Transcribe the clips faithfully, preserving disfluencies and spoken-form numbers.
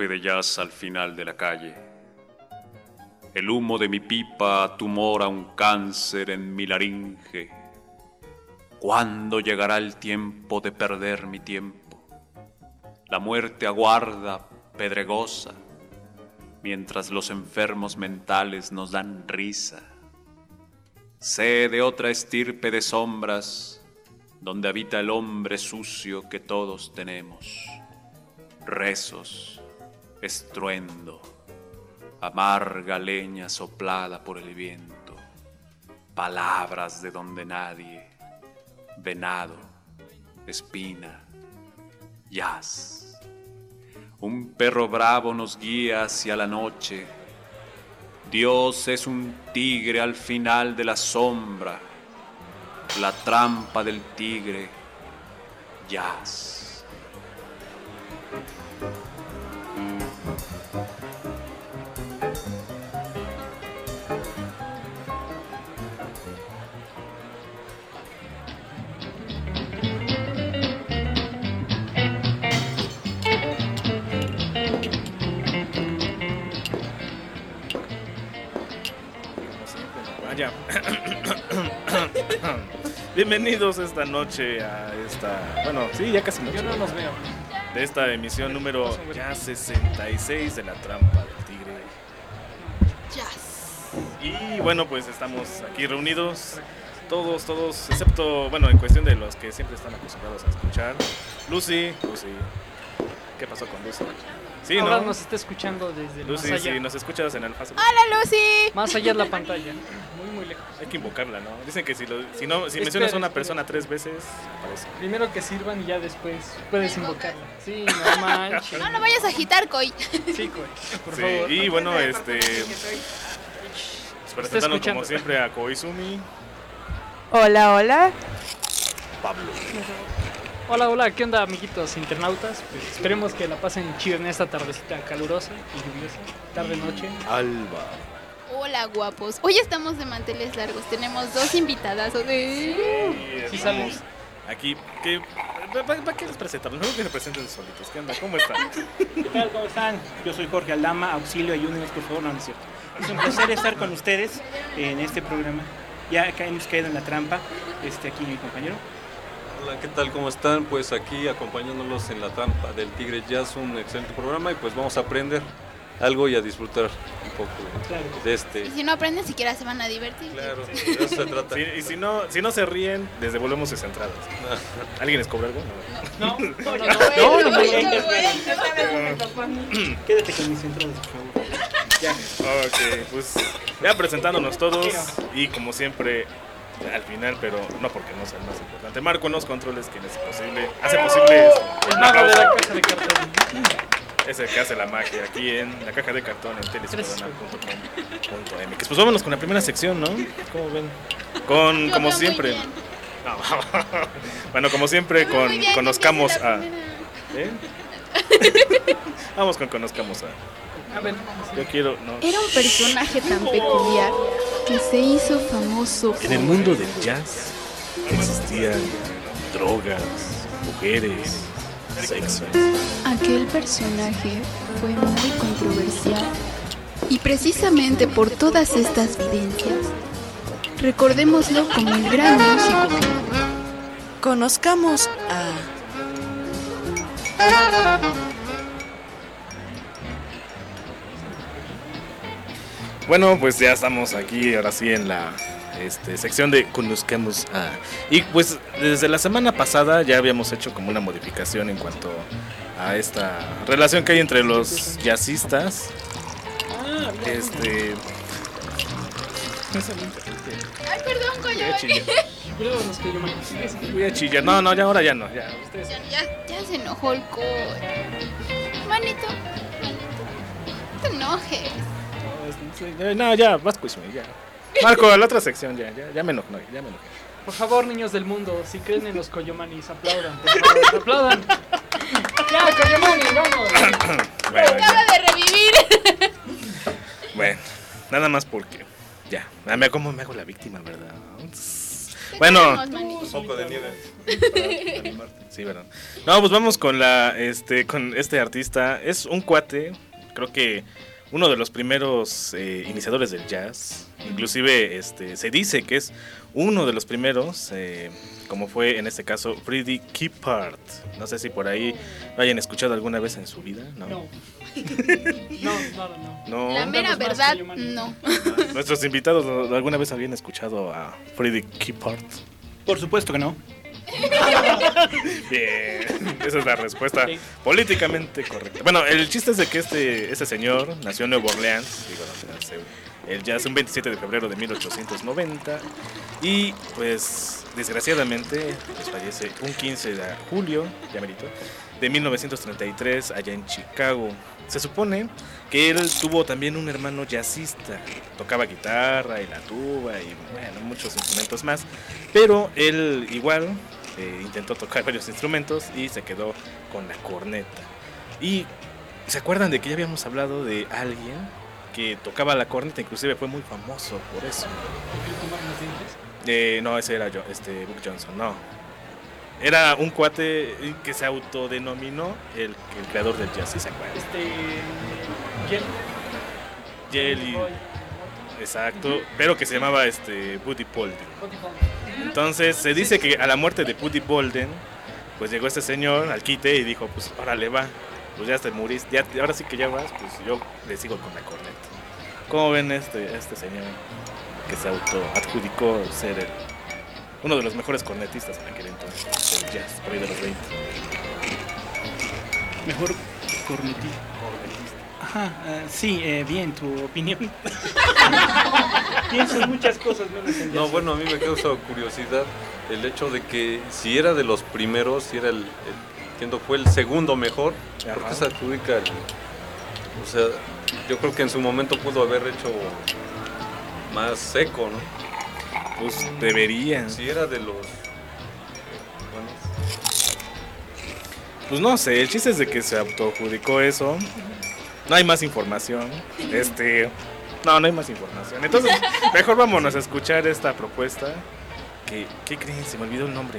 torre de jazz al final de la calle. El humo de mi pipa tumora un cáncer en mi laringe. ¿Cuándo llegará el tiempo de perder mi tiempo? La muerte aguarda, pedregosa, mientras los enfermos mentales nos dan risa. Sé de otra estirpe de sombras, donde habita el hombre sucio que todos tenemos. Rezos, estruendo, amarga leña soplada por el viento, palabras de donde nadie, venado, espina, jazz. Un perro bravo nos guía hacia la noche. Dios es un tigre al final de la sombra. La trampa del tigre, jazz. Vaya. Bienvenidos esta noche a esta... Bueno, sí, ya casi noche. Yo no los veo. De esta emisión número ya sesenta y seis de La Trampa del Tigre. Jazz. Y bueno, pues estamos aquí reunidos. Todos, todos, excepto, bueno, en cuestión de los que siempre están acostumbrados a escuchar. Lucy, Lucy. ¿Qué pasó con Lucy? Sí, Ahora ¿no? nos está escuchando desde el Lucy, más allá. sí, nos escuchas en el fase. ¡Hola, Lucy! Más allá de la pantalla. Muy, muy lejos. Hay que invocarla, ¿no? Dicen que si, lo, si, no, si Espera, mencionas a una espera. persona tres veces, aparece. Primero que sirvan y ya después puedes invocarla. Sí, no manches. No lo vayas a agitar, Coy. Sí, güey, por Sí, favor. y bueno, este... presentando escuchando. como siempre a Koizumi, Hola, hola. Pablo. Hola, hola, ¿qué onda, amiguitos internautas? Pues esperemos que la pasen chido en esta tardecita calurosa y lluviosa, tarde-noche. Alba. Hola, guapos. Hoy estamos de manteles largos. Tenemos dos invitadas. De... Sí sales. Aquí, ¿qué, ¿para, para qué les presentamos? Mejor que se presenten solitos. ¿Qué onda? ¿Cómo están? ¿Qué tal? ¿Cómo están? Yo soy Jorge Aldama, auxilio, ayúdenos por favor, no, no es cierto. Es un placer estar con ustedes en este programa. Ya acá hemos caído en la trampa, este, aquí mi compañero. Hola, ¿qué tal? ¿Cómo están? Pues aquí acompañándolos en La Trampa del Tigre Jazz, un excelente programa y pues vamos a aprender algo y a disfrutar un poco Claro. de este. Y si no aprenden, siquiera se van a divertir. Claro, de eso se trata. Sí, y si no, si no se ríen, les devolvemos sus entradas. ¿Alguien les cobra algo? No, no, no, no. No, no, no, Ay, no, qué no, bueno. Quédate con mis entradas, por favor. Ya. Ok, pues ya presentándonos todos y como siempre al final, pero no porque no sea el más importante, Marco en los controles, quien es posible, hace posible esto. El mago de la caja de cartón. Es el que hace la magia aquí en la caja de cartón en teleciudadana punto com punto m x. Pues vámonos con la primera sección, ¿no? ¿Cómo ven? Con, Yo como veo muy siempre. bien. No. Bueno, como siempre, Yo veo con muy bien, conozcamos empieza la a. primera. ¿Eh? Vamos con conozcamos a. A ver, Yo quiero. No. Era un personaje tan peculiar que se hizo famoso. En el mundo del jazz existían drogas, mujeres, sexo. Aquel personaje fue muy controversial. Y precisamente por todas estas vivencias, recordémoslo como el gran músico. Conozcamos a... Bueno, pues ya estamos aquí, ahora sí, en la este, sección de Conozcamos a... Y pues desde la semana pasada ya habíamos hecho como una modificación en cuanto a esta relación que hay entre los jazzistas. Este... Ay, perdón, Coy. Voy a chillar. cuidado con los que yo me... Voy a chillar. No, no, ya ahora ya no. Ya, ustedes... Ya, ya, ya se enojó el Coy. Manito, manito. No te enojes. No, ya, vas pues, ya. Marco, a la otra sección, ya, ya, ya me enojé, ya me enojé. Por favor, niños del mundo, si creen en los Coyomanis, aplaudan, por favor, aplaudan. Ya, Coyomanis, vamos. Bueno, ya. Acaba de revivir. Bueno, nada más porque ya, me como me hago la víctima, ¿verdad? Bueno, Tenemos, manito. Un poco de nieve para animarte. sí, ¿verdad? No, pues vamos con la, este, con este artista. Es un cuate, creo que uno de los primeros eh, iniciadores del jazz. Inclusive, este, se dice que es uno de los primeros, eh, como fue en este caso Freddie Keepard. No sé si por ahí lo hayan escuchado alguna vez en su vida, ¿no? No. No, nada, no. No. La mera Contamos más verdad, que yo, manito. no. Nuestros invitados ¿no? alguna vez habían escuchado a Freddie Keepard. Por supuesto que no. Bien, esa es la respuesta Sí. políticamente correcta. Bueno, el chiste es de que este, este señor nació en Nueva Orleans, digo, no, nació el jazz un veintisiete de febrero de mil ochocientos noventa y pues desgraciadamente pues, fallece un quince de julio, ya merito, de mil novecientos treinta y tres allá en Chicago. Se supone que él tuvo también un hermano jazzista, tocaba guitarra y la tuba y bueno, muchos instrumentos más, pero él igual eh, intentó tocar varios instrumentos y se quedó con la corneta. Y ¿se acuerdan de que ya habíamos hablado de alguien que tocaba la corneta? Inclusive fue muy famoso por eso. Eh, no, ese era yo, este Buck Johnson, no. Era un cuate que se autodenominó el, el creador del jazz, ¿sí se acuerdan? Este. ¿Quién? Jelly, exacto, pero que se llamaba este Buddy Bolden. Entonces se dice que a la muerte de Buddy Bolden, pues llegó este señor al quite y dijo, pues órale va, pues ya te muriste, ya, ahora sí que ya vas, pues yo le sigo con la corneta. ¿Cómo ven este, este señor que se autoadjudicó ser el, uno de los mejores cornetistas en aquel entonces del jazz, por ahí de los veinte? Mejor cornetista. Ajá, ah, sí, eh, bien, tu opinión. Pienso en muchas cosas menos en No, jazz. bueno, a mí me causa curiosidad el hecho de que si era de los primeros, si era el, el entiendo, fue el segundo mejor, ¿por Ajá. qué se adjudica el, o sea, yo creo que en su momento pudo haber hecho más seco, ¿no? Pues deberían. Si era de los, bueno, Pues no sé, el chiste es de que se autoadjudicó eso. No hay más información. Este. No, no hay más información. Entonces, mejor vámonos a escuchar esta propuesta. Que, ¿qué creen? Se me olvidó el nombre.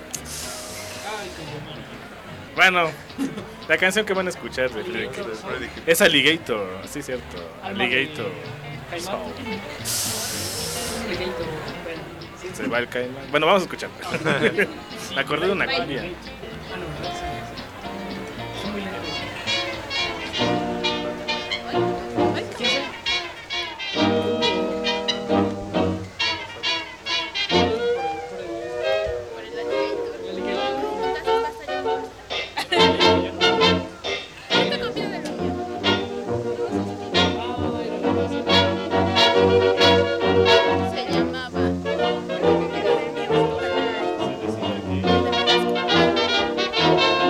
Bueno, la canción que van a escuchar de Freddie Keepard es Alligator, sí, cierto. Alligator. Caimán. Alligator, bueno, sí. Se va el caimán. Bueno, vamos a escuchar. Me acordé de una cumbia. Ah, no, no, sí, sí. Son muy lentos. Por el alligator. El alligator. Basta, basta, ya basta. Esta copia de lo mío. Se llamaba.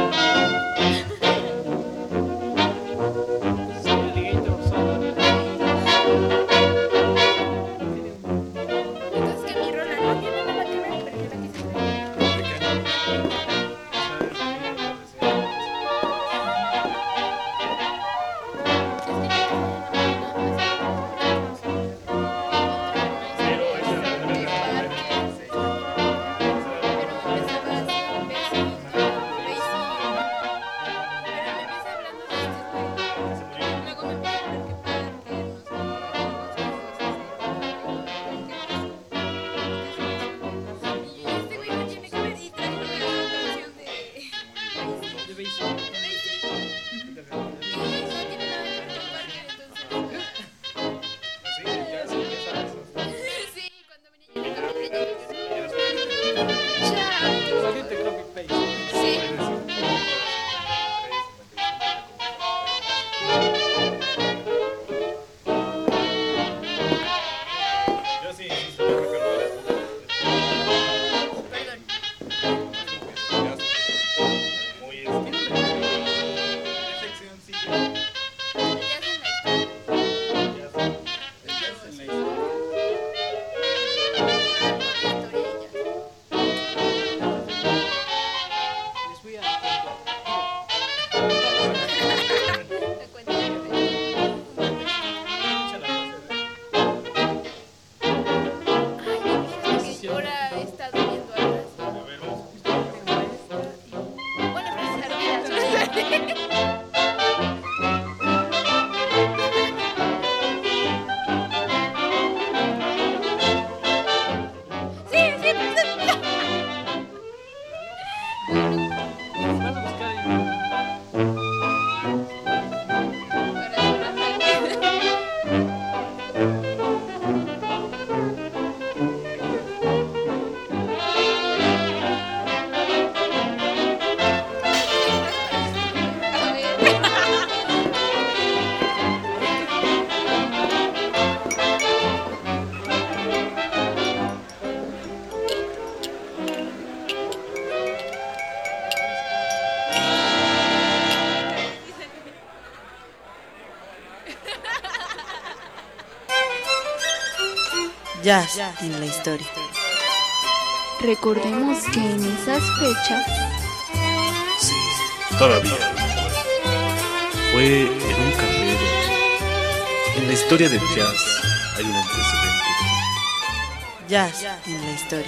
Jazz en la historia. Recordemos que en esas fechas Sí, todavía. Fue en un carrero. En la historia del jazz hay un antecedente. Jazz en la historia.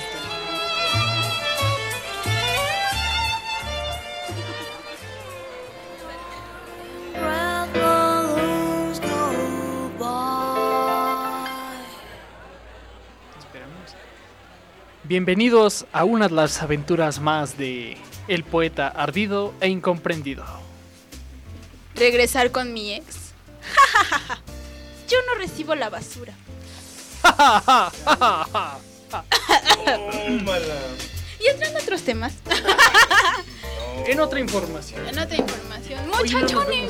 Bienvenidos a una de las aventuras más de el poeta ardido e incomprendido. Regresar con mi ex. Yo no recibo la basura. Y entrando a otros temas. En otra información. En otra información. Oye, no nos Muchachones.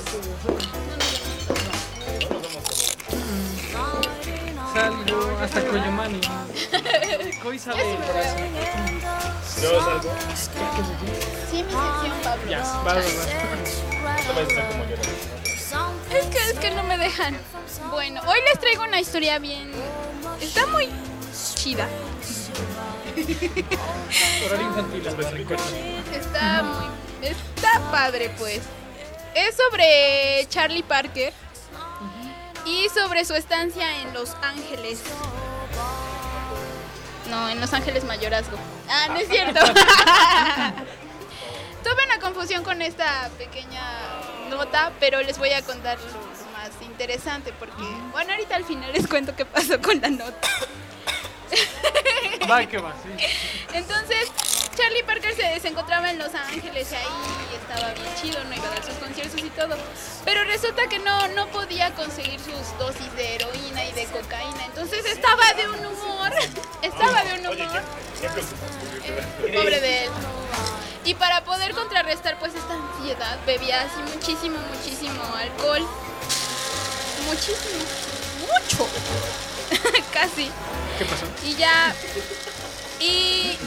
Salgo hasta Coyomani. Hoy sale por así. ¿Yo salgo? Sí, mi sección, Pablo. Ya, va, va, va. No te vayas a hacer como yo. Es que, es que no me dejan. Bueno, hoy les traigo una historia bien... Está muy chida. Horario infantil, las recuerdo. Está muy... Está padre, pues. Es sobre Charlie Parker y sobre su estancia en Los Ángeles. No, en Los Ángeles Mayorazgo. Ah, no es cierto. Tuve una confusión con esta pequeña nota, pero les voy a contar lo más interesante porque, bueno, ahorita al final les cuento qué pasó con la nota. Va, que va, sí. Entonces, Charlie Parker se, se encontraba en Los Ángeles y ahí estaba bien chido, no iba a dar sus conciertos y todo. Pero resulta que no, no podía conseguir sus dosis de heroína y de cocaína. Entonces estaba de un humor, estaba de un humor. Pobre de él. Y para poder contrarrestar pues esta ansiedad, bebía así muchísimo, muchísimo alcohol. Muchísimo, mucho. Casi. ¿Qué pasó? Y ya. Y.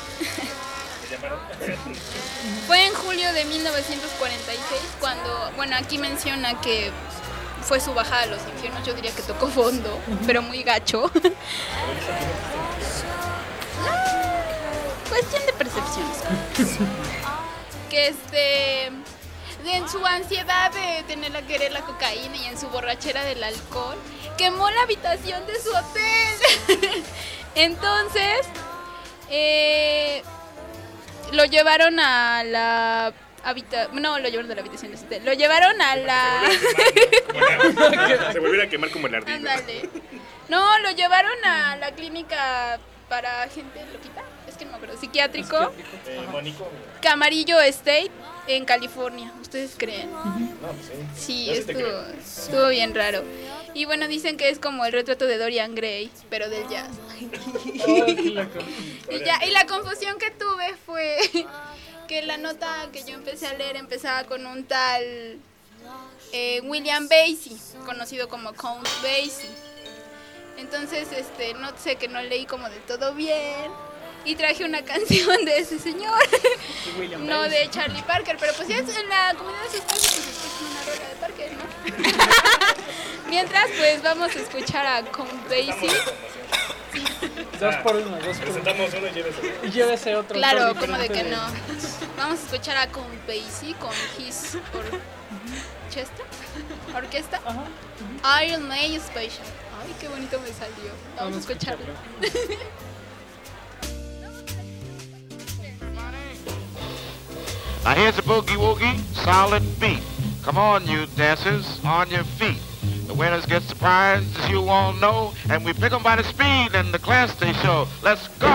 Fue en julio de mil novecientos cuarenta y seis cuando, bueno, aquí menciona que fue su bajada a los infiernos. Yo diría que tocó fondo, pero muy gacho. Cuestión de percepciones. Que este. En su ansiedad de tener que querer la cocaína y en su borrachera del alcohol, quemó la habitación de su hotel. Entonces, eh, lo llevaron a la habitación. No, lo llevaron a la habitación de su hotel. Lo llevaron a la. Se volviera a quemar como el ardillo. Ándale. No, lo llevaron a la clínica para gente loquita. Es que no me acuerdo. Psiquiátrico. Eh, Mónico. Camarillo State en California. ¿Ustedes creen? No, pues sí. Sí, Yo sí te estuvo, creo. estuvo bien raro. Y bueno, dicen que es como el retrato de Dorian Gray, pero del jazz. Y, ya, y la confusión que tuve fue que la nota que yo empecé a leer empezaba con un tal eh, William Basie, conocido como Count Basie. Entonces, este, no sé, que no leí como de todo bien. Y traje una canción de ese señor, no de Charlie Parker, pero pues ya es en la comunidad de sus casas, pues escuchan una rola de Parker, ¿no? Mientras, pues vamos a escuchar a Count Basie. Dos por uno, dos por uno. Presentamos uno y llévese. Y llévese otro. Claro, autor como de que diferente no. Vamos a escuchar a Count Basie con His Orchestra, orquesta, Iron Maiden Special. Ay, qué bonito me salió. Vamos a escucharlo. Now here's a boogie woogie, solid beat. Come on, you dancers, on your feet. The winners get the prize, as you all know, and we pick them by the speed and the class they show. Let's go!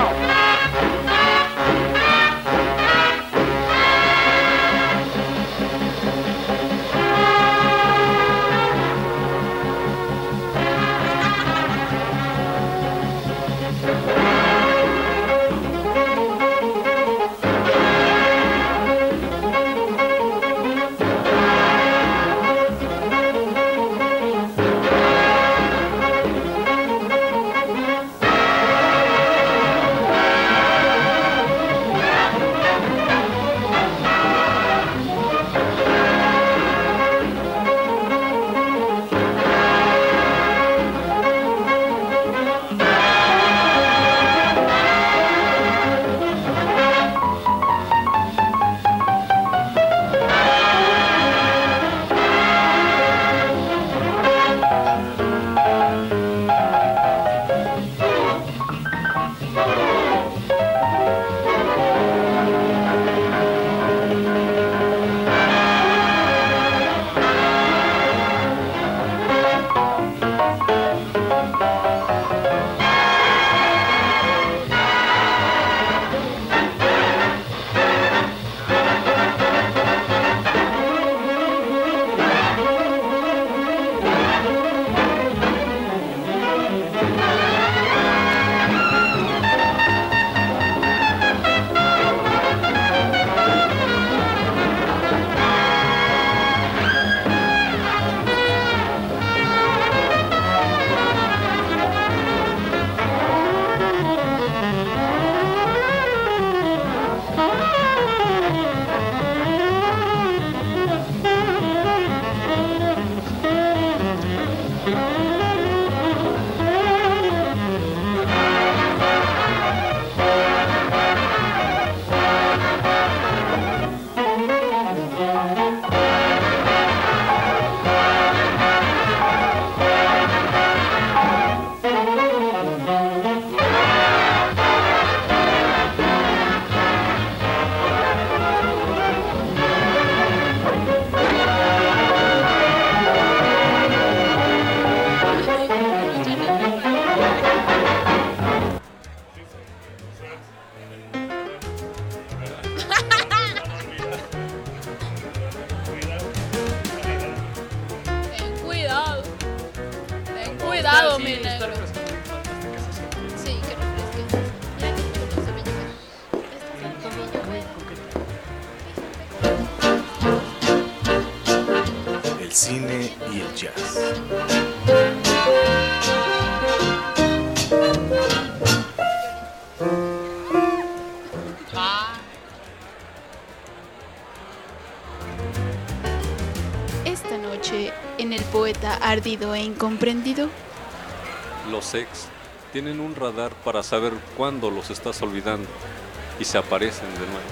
ardido e incomprendido? Los ex tienen un radar para saber cuándo los estás olvidando y se aparecen de nuevo.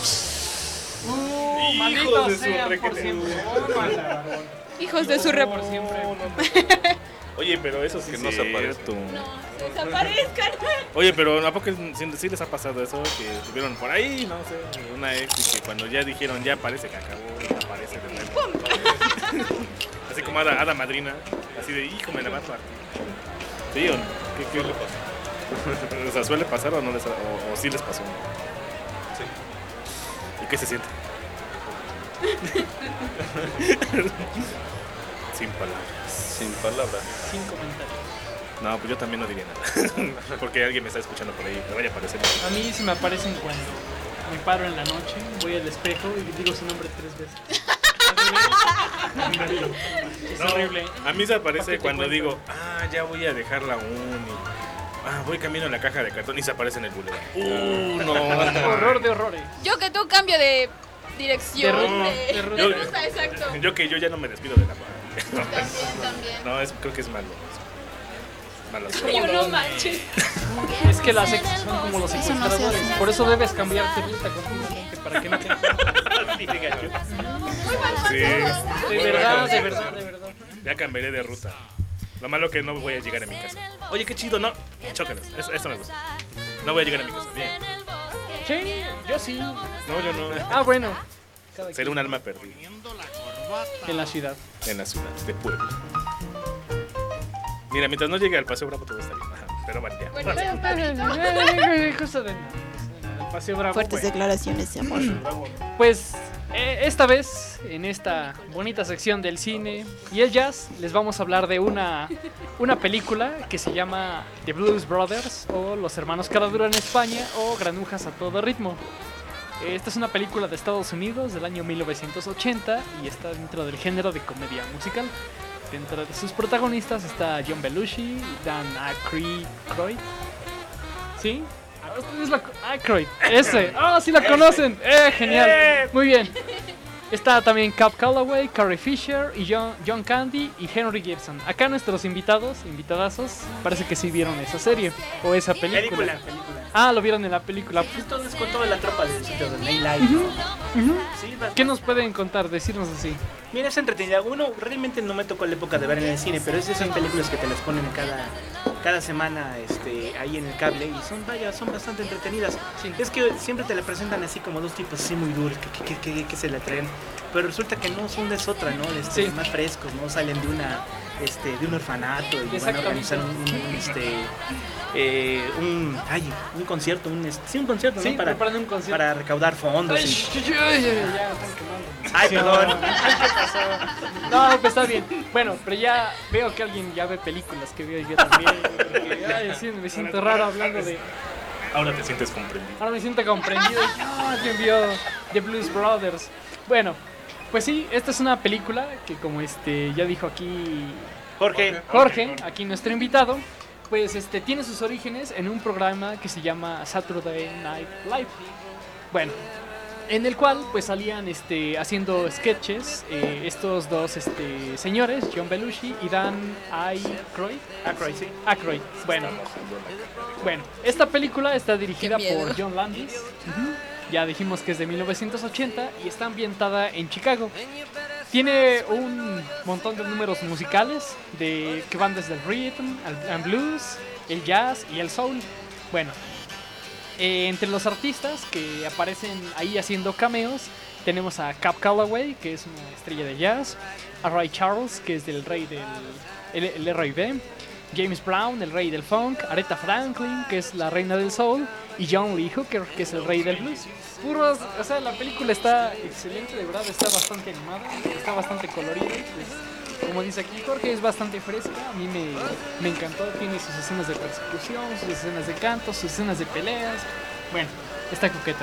Uh, malditos Hijos de su sean requete- por siempre. Oh, mala. Hijos de su rep... Por siempre. Oye, pero eso sí Que es no se aparezcan. cierto. No, desaparezcan. Oye, pero ¿a poco sí, sí les ha pasado eso? Que tuvieron por ahí, no sé, una ex y que cuando ya dijeron ya parece que acabó, aparece de nuevo. Así como Ada, Hada Madrina, así de hijo, me la va a partir. ¿Sí o no? ¿Qué, qué le pasa? O sea, ¿suele pasar o no les ha- o, o sí les pasó? Sí. ¿Y qué se siente? Sin palabras. Sin palabras. Sin comentarios. No, pues yo también no diría nada. Porque alguien me está escuchando por ahí, me vaya a aparecer. A mí se me aparecen cuando me paro en la noche, voy al espejo y digo su nombre tres veces. Es No, horrible. A mí se ¿Para aparece qué te cuando cuento? digo, ah, ya voy a dejar la uni. Ah, voy camino en la caja de cartón y se aparece en el boulevard. Uh, no. Horror de horrores. Yo que tú cambio de dirección, De de, ruta, de, de ruta. ruta, exacto. Yo que yo ya no me despido de la familia. También, también. No, es, creo que es malo. Es malo. Yo no manches. Es que las ex son como los secuestradores. Por eso debes cambiar tu ruta continuamente para que no te Sí. De verdad, de verdad, de verdad. Ya cambiaré de ruta. Lo malo que no voy a llegar a mi casa. Oye, qué chido, no. Chócalos. Eso, eso me gusta. No voy a llegar a mi casa. Bien. Sí, yo sí. No, yo no. Ah, bueno. Cada Seré un alma perdida quien en la ciudad. en la ciudad de Puebla. Mira, mientras no llegue al Paseo Bravo todo está bien. Ajá, pero bueno, ya. Bueno, ya. Cosa de el Paseo Bravo. Fuertes Bueno. declaraciones de amor. Pues eh, esta vez, en esta bonita sección del cine y el jazz, les vamos a hablar de una, una película que se llama The Blues Brothers o Los Hermanos Caradura en España o Granujas a todo ritmo. Esta es una película de Estados Unidos del año mil novecientos ochenta y está dentro del género de comedia musical. Dentro de sus protagonistas está John Belushi, Dan Aykroyd. ¿Sí? Ah, ustedes la co- Aykroyd, ese. ¡Ah, sí la conocen! ¡Eh, genial! Muy bien. Está también Cap Calloway, Carrie Fisher y John, John Candy y Henry Gibson. Acá nuestros invitados, invitadazos, parece que sí vieron esa serie o esa película. Película, película. Ah, lo vieron en la película. Esto es con toda la tropa del sitio de Nightlife. Sí, bastante. ¿Qué nos pueden contar? Decirnos así. Mira, es entretenida. Uno, realmente no me tocó la época de ver en el cine, pero es de esas películas que te las ponen cada, cada semana este, ahí en el cable y son, vaya, son bastante entretenidas. Sí. Es que siempre te la presentan así como dos tipos así muy duros que, que, que, que, que se la traen, pero resulta que no son de otra, ¿no? Este, Sí. Más frescos, ¿no? Salen de una este, de un orfanato y van a organizar un, un, un, este, eh, un, ay, un concierto, un, este, sí, un concierto, Sí, ¿no? Para, preparan un concierto. para recaudar fondos. Ay, y- sh- sh- ay, ay, ya, están quemando. Ay, perdón. No, pues está bien. Bueno, pero ya veo que alguien ya ve películas que veo yo también. Porque, ay, sí, me siento raro hablando de. Ahora te sientes comprendido. Ahora me siento comprendido. Y, ah, alguien vio The Blues Brothers. Bueno, pues sí, esta es una película que, como este ya dijo aquí Jorge. Jorge, aquí nuestro invitado, pues este tiene sus orígenes en un programa que se llama Saturday Night Live. Bueno, en el cual pues salían este haciendo sketches eh, estos dos este señores, John Belushi y Dan Aykroyd. Aykroyd, sí. Aykroyd. Bueno, bueno, esta película está dirigida Qué miedo. por John Landis. Ujú. Ya dijimos que es de mil novecientos ochenta y está ambientada en Chicago. Tiene un montón de números musicales de, que van desde el rhythm, al al blues, el jazz y el soul. Bueno, eh, entre los artistas que aparecen ahí haciendo cameos, tenemos a Cap Calloway, que es una estrella de jazz, a Ray Charles, que es del rey del el, el R and B, James Brown, el rey del funk, Aretha Franklin, que es la reina del soul, y John Lee Hooker, que es el rey del blues. Puros, o sea, la película está excelente, de verdad, está bastante animada, está bastante colorida, pues, como dice aquí Jorge, es bastante fresca, a mí me, me encantó, tiene sus escenas de persecución, sus escenas de canto, sus escenas de peleas, bueno, está coqueta.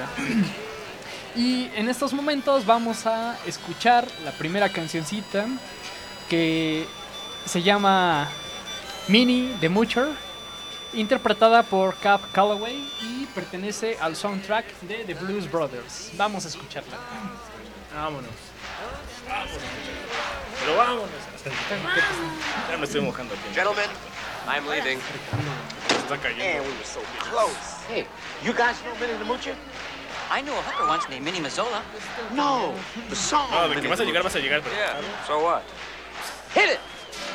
Y en estos momentos vamos a escuchar la primera cancioncita que se llama Minnie the Moocher, interpretada por Cap Calloway y pertenece al soundtrack de The Blues Brothers. Vamos a escucharla. Vámonos. Pero vámonos. Ya me estoy mojando aquí. Gentlemen, I'm leaving. Está cayendo. Man, we were so close. Hey, you guys know Minnie the Moocher? I knew a hooker once named Minnie Mazzola. No, the song. No, de que vas a llegar, vas a llegar. Pero... Yeah, so what? Hit it!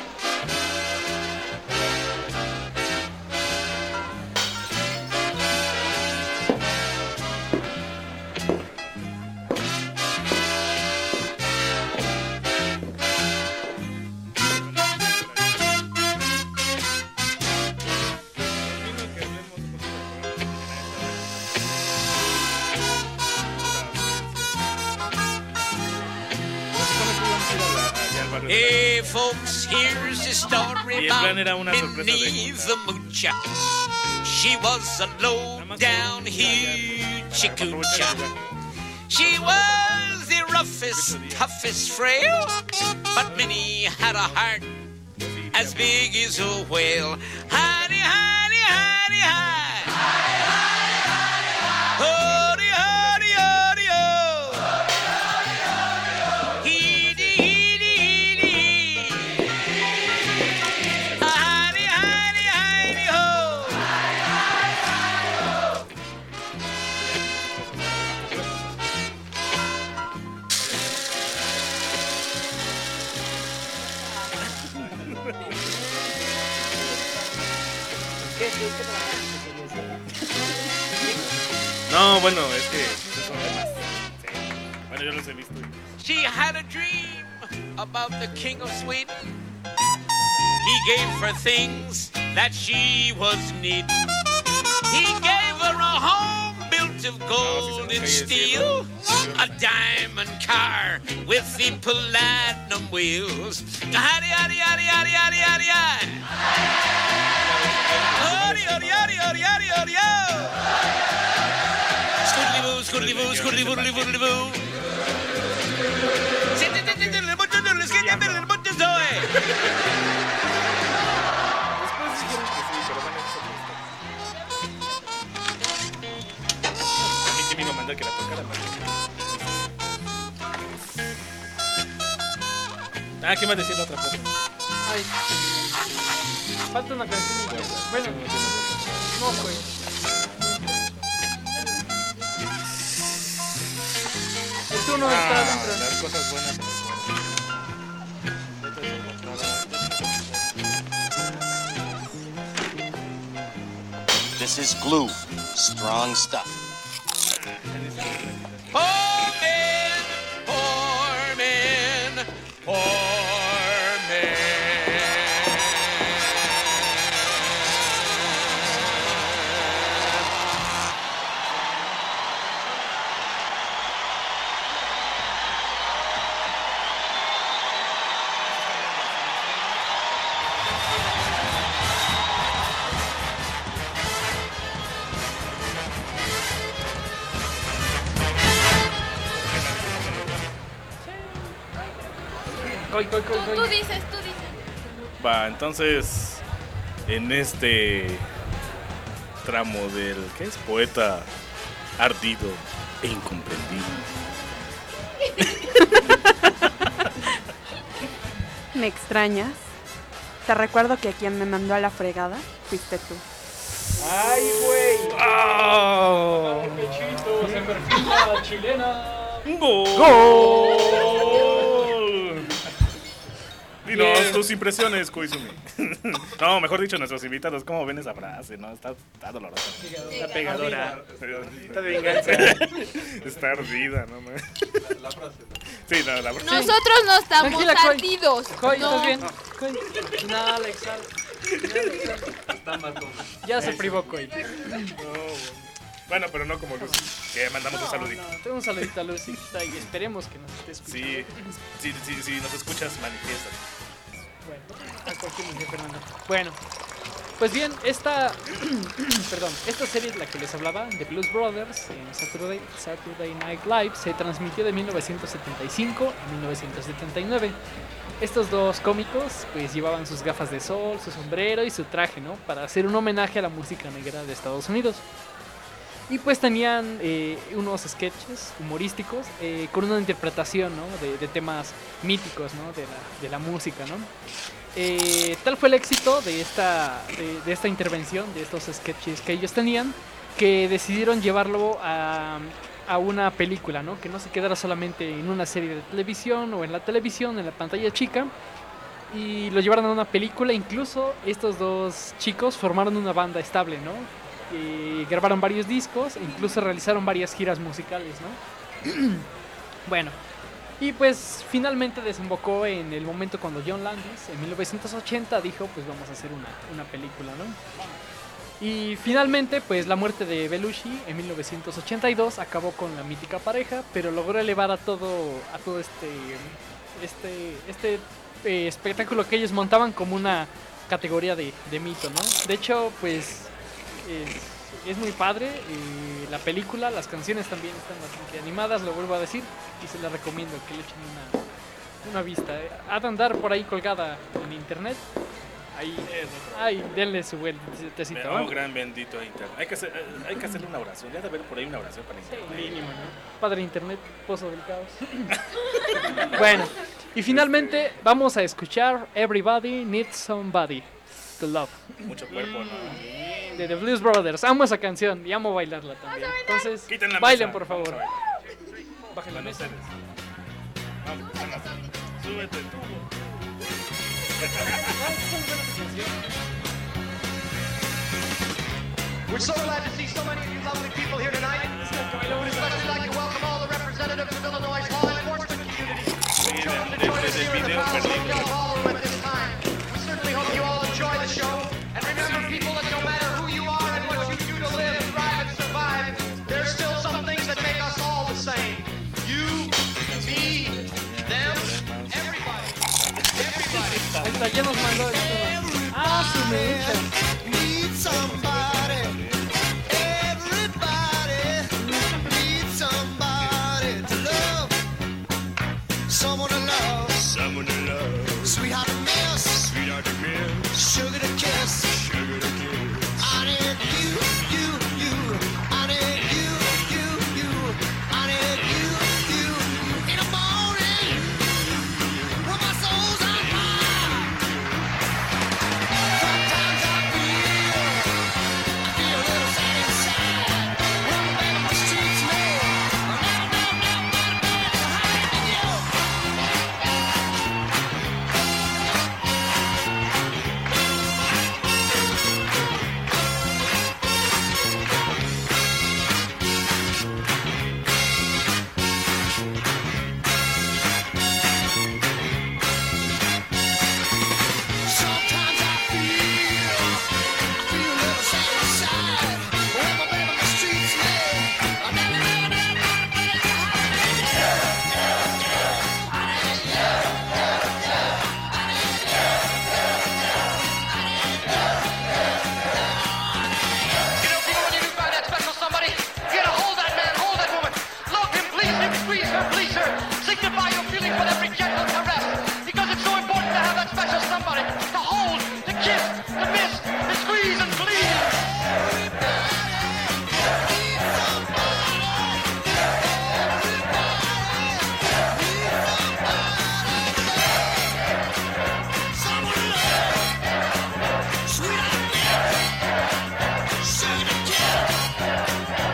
Hey, folks, here's the story about Minnie the Moocher. She was a low-down hoochie coocher. She was the roughest, toughest frail, but Minnie had a heart as big as a whale. Honey, honey, honey, honey. Honey, honey, honey, oh. Heedy, heedy, heedy. Honey, honey, honey, ho. No, bueno, es que son temas. Sí. Bueno, yo los he visto. She had a dream about the king of Sweden. He gave her things that she was needing. He gave her a home built of gold and steel, a diamond car with the platinum wheels. Howdy, howdy, howdy, howdy, howdy, howdy, howdy. Howdy, howdy, howdy, howdy, howdy, howdy, howdy. Scoodly-boo, scoodly-boo, scoodly-boo, scoodly-boo. Siéntate en el monte de los que llaman el monte Zoe. Después dijeron que sí, pero bueno, eso no. A mí sí me iba a mandar que la tocara. Ah, ¿qué más decir la otra cosa? Ay, falta una canción y ya. Bueno, no pues. Esto no está Ah, dentro. las cosas buenas. This is glue. Strong stuff. Poor men, poor men, poor men. Coy, coy, coy, Tú, coy. tú dices, tú dices. Va, entonces, en este tramo del, ¿qué es? Poeta ardido e incomprendido. ¿Me extrañas? Te recuerdo que quien me mandó a la fregada fuiste tú. Ay, güey. ¡Oh! Pechito, se perfila chilena. ¡Gol! ¡Gol! Dinos tus impresiones, Koizumi. No, mejor dicho, nuestros invitados, ¿cómo ven esa frase? No, está, está dolorosa. Está pegadora. Está de venganza. Está ardida, ¿no? La frase. Sí, no, la frase. Nosotros no estamos Tranquila, Coy. ardidos. Coy, no. ¿estás bien? Coy. No, Alexa. Está matón. Ya se privó, Coy. No, bueno. Bueno, pero no como Lucy, que mandamos un saludito. No, tengo un saludito a Lucy que está ahí. Esperemos que nos esté escuchando. Sí, sí, sí, sí, nos escuchas, manifiesta. Bueno, a cualquier nivel, Fernando. Bueno, pues bien, esta, perdón, esta serie de la que les hablaba, The Blues Brothers, en Saturday, Saturday Night Live, se transmitió de mil novecientos setenta y cinco a mil novecientos setenta y nueve. Estos dos cómicos pues llevaban sus gafas de sol, su sombrero y su traje, ¿no? Para hacer un homenaje a la música negra de Estados Unidos. Y pues tenían eh, unos sketches humorísticos eh, con una interpretación, ¿no? de, de temas míticos, ¿no? de, la, de la música, ¿no? Eh, tal fue el éxito de esta, de, de esta intervención, de estos sketches que ellos tenían, que decidieron llevarlo a, a una película, ¿no? Que no se quedara solamente en una serie de televisión o en la televisión, en la pantalla chica, y lo llevaron a una película. Incluso estos dos chicos formaron una banda estable, ¿no? Y grabaron varios discos, e incluso realizaron varias giras musicales, ¿no? Bueno, y pues finalmente desembocó en el momento cuando John Landis en mil novecientos ochenta dijo, pues vamos a hacer una, una película, ¿no? Y finalmente, pues la muerte de Belushi en mil novecientos ochenta y dos acabó con la mítica pareja, pero logró elevar a todo, a todo este, este, este eh, espectáculo que ellos montaban como una categoría de, de mito, ¿no? De hecho, pues es, es muy padre eh, la película, las canciones también están bastante animadas, lo vuelvo a decir, y se les recomiendo que le echen una, una vista. Ha de andar por ahí colgada en internet. Ahí, ay, denle su vueltecito. Oh, gran bendito internet. Hay que, hacer, hay que hacerle una oración. Ya de haber por ahí una oración para internet. Sí, mínimo, ¿no? Padre internet, pozo del caos. Bueno, y finalmente vamos a escuchar Everybody Needs Somebody to Love. Mucho cuerpo, ¿no? De The Blues Brothers. Amo esa canción y amo bailarla también. Entonces, bailen por favor. Bajen la mesa. Súbete tú. We're so glad to see so many of you lovely people here tonight. We'd especially like to welcome all the representatives of Illinois' law enforcement community who chose to join us here in the Crown Hotel Ballroom at this time. We certainly hope you all enjoy the show. And remember, people, that no matter who you are and what you do to live, thrive, and survive, there's still some things that make us all the same. You, me, them, everybody. Everybody. Ahí está, ya nos mandó esto. Ah, su mecha. Need somebody. Everybody needs somebody to love. Someone to love. Someone to love. Sweetheart to miss. Sweetheart to miss. Sugar to kiss. Sugar to kiss. I need you, you, you. I need you, you, you. I need you, you, you. In the morning, when my soul's on fire. Sometimes I feel, I feel a little sad inside. When the baby on the streets know, I never, never, never, never, never hide you. Sometimes I feel, I feel a little sad inside. When my baby on the streets know, I never, never, never, never, never hide you. You know, people, when you do find that special somebody, you gotta hold that man, hold that woman. Love him, please him, squeeze her, please her. Signify your feelings with every gentle caress. Because it's so important to have that special somebody to hold, to kiss, to miss, to squeeze and please. Someone to love. Sweetheart to miss. Sugar to kiss.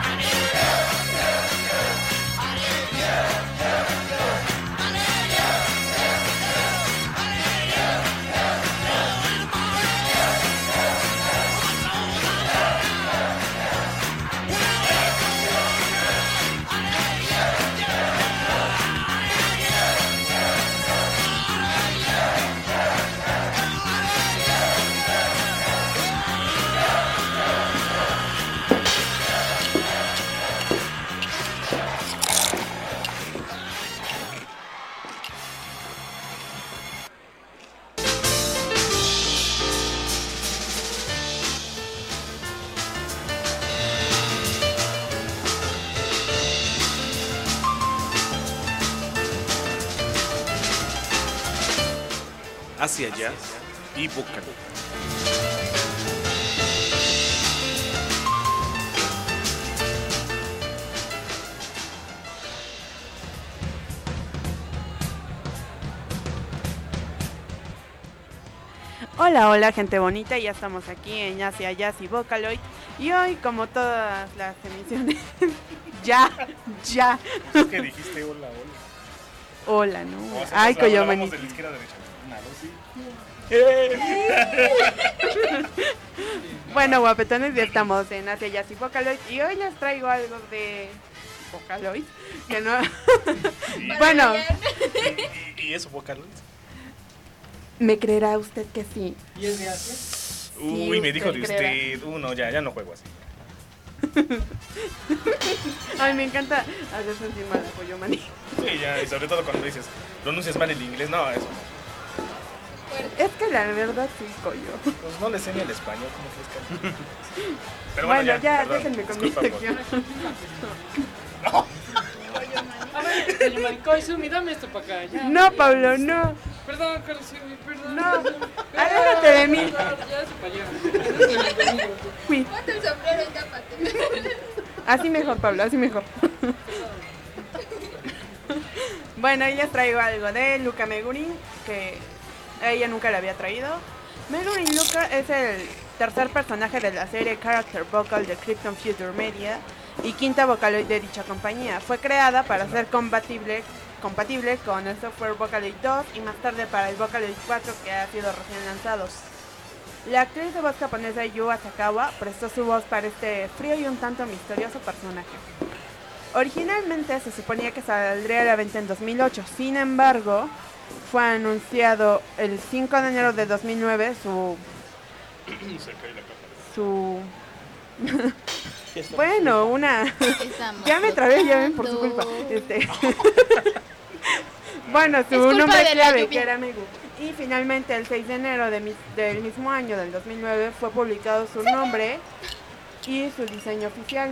Hacia jazz y vocal. Hola, hola gente bonita, ya estamos aquí en Asia Jazz y Vocaloid. Y hoy, como todas las emisiones, ya, ya. Es que dijiste hola, hola. Hola, ¿no? O sea, Ay, nos hablamos Coyomani. de la izquierda a derecha. Una, dos, sí. Bueno, guapetones, ya estamos en Asia Jazz y Vocaloid. Y hoy les traigo algo de Vocaloid. Que no. Bueno. ¿Y, y, y eso, Vocaloid? ¿Me creerá usted que sí? ¿Y es de Asia? Uy, Sí, me dijo de usted usted. Uh, no, ya, ya no juego así. Ay, me encanta hacer sentir mal a Coyomani. Sí, ya, y sobre todo cuando dices, pronuncias mal el inglés, no, eso no. Es que la verdad sí, Coyo. Pues no le sé ni el español, ¿cómo crees que? Pero Bueno, bueno, ya, perdón, déjenme con mi disculpa por- sección. A ver, Coyomani, Koizumi, dame esto para acá. Ya, No, ya. Pablo, no. Perdón, Koizumi, perdón. No, aléjate de mí. Ya se payó. Fui. Ponte el sombrero y tápate. Así mejor, Pablo, así mejor. Bueno, hoy les traigo algo de Luca Megurin, que a ella nunca la había traído. Megurin Luca es el tercer personaje de la serie Character Vocal de Krypton Future Media y quinta Vocaloid de dicha compañía. Fue creada para ser compatible, compatible con el software Vocaloid dos y más tarde para el Vocaloid cuatro, que ha sido recién lanzados. La actriz de voz japonesa Yu Asakawa prestó su voz para este frío y un tanto misterioso personaje. Originalmente se suponía que saldría a la venta en dos mil ocho, sin embargo, fue anunciado el cinco de enero de dos mil nueve su... su... bueno, una... ya me trabé, ya ven, por su culpa. Este... bueno, su culpa nombre de la clave, lluvia. que era Megu. Y finalmente, el seis de enero de mi- del mismo año, del dos mil nueve, fue publicado su nombre y su diseño oficial.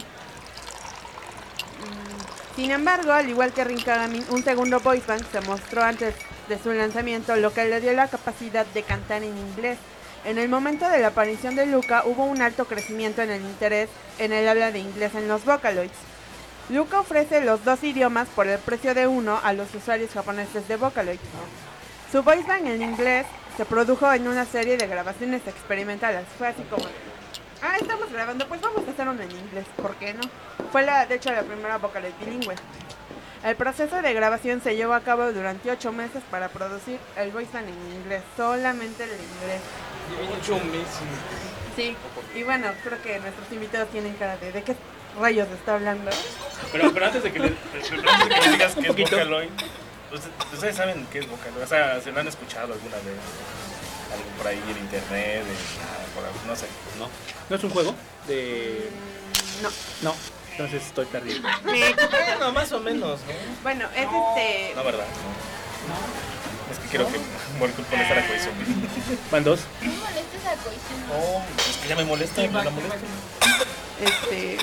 Mm, Sin embargo, al igual que Rin Kagamin, un segundo voice bank se mostró antes de su lanzamiento, lo que le dio la capacidad de cantar en inglés. En el momento de la aparición de Luca, hubo un alto crecimiento en el interés en el habla de inglés en los Vocaloids. Luca ofrece los dos idiomas por el precio de uno a los usuarios japoneses de Vocaloid. Su voice bank en inglés se produjo en una serie de grabaciones experimentales. Fue así como, ah, estamos grabando, pues vamos a hacer uno en inglés, ¿por qué no? Fue la, de hecho la primera Vocaloid bilingüe. El proceso de grabación se llevó a cabo durante ocho meses para producir el voice bank en inglés, solamente el inglés. Ocho meses. Sí, y bueno, creo que nuestros invitados tienen cara de ¿de qué rayos está hablando? Pero, pero antes de que le, pero antes de que le digas que es Vocaloid, ¿ustedes, ustedes saben qué es Vocaloid? O sea, ¿se lo han escuchado alguna vez? Algo por ahí en internet, en- ah, por ahí, no sé. ¿No? ¿No es un juego? De... No. No, entonces estoy perdido. Bueno, más o menos, ¿no? Bueno, es este... No, ¿verdad? No. Es que quiero que molestar a Koizumi. ¿Van dos? No molestes a Koizumi. No, es que ya me molesta, me la molesta. Este...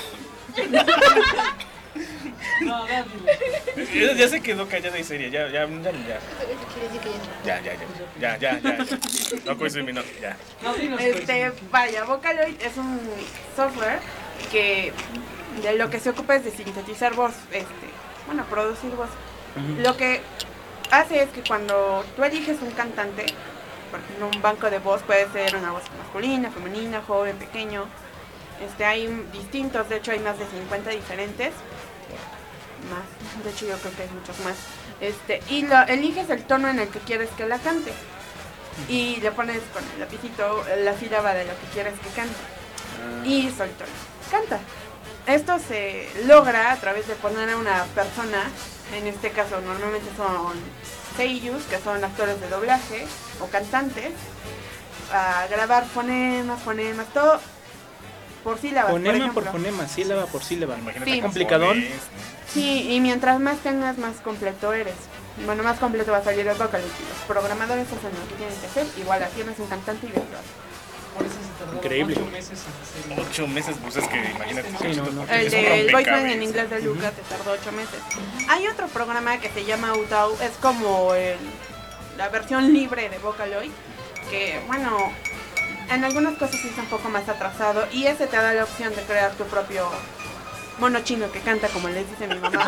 No, dale. Ya, ya se quedó callada y seria, ya, ya, ya, ya. Eso quiere decir que ya Ya, ya, ya, ya, ya, ya. No, Koizumi, no, ya. No, dinos, Este, vaya, Vocaloid es un software que de lo que se ocupa es de sintetizar voz, este, bueno, producir voz. Lo que hace es que cuando tú eliges un cantante, por ejemplo, un banco de voz puede ser una voz masculina, femenina, joven, pequeño. Este, hay distintos, de hecho hay más de cincuenta diferentes. Más, de hecho yo creo que hay muchos más. Este, y lo, eliges el tono en el que quieres que la cante. Y le pones con el lapicito la sílaba de lo que quieres que cante. Y soltó. Canta. Esto se logra a través de poner a una persona, en este caso normalmente son seiyus, que son actores de doblaje o cantantes, a grabar fonemas, fonemas, todo por sílabas. por Fonema ejemplo. por fonema, sílaba por sílaba. Imagínate Sí. cómo complicadón. es, Sí, y mientras más tengas, más completo eres. Bueno, más completo va a salir el Vocaloid. Los programadores hacen lo que tienen que hacer. Igual aquí tienes un cantante y bien lo hace. Por eso se tardaron Increíble. ocho meses en hacerlo. Ocho meses, pues es que imagínate. Sí, no, no. El Es un del voice rompecabezas. en inglés de Luca te tardó ocho meses. Hay otro programa que se llama Utau, es como el- la versión libre de Vocaloid, que bueno, en algunas cosas sí está un poco más atrasado y ese te da la opción de crear tu propio mono chino que canta como les dice mi mamá.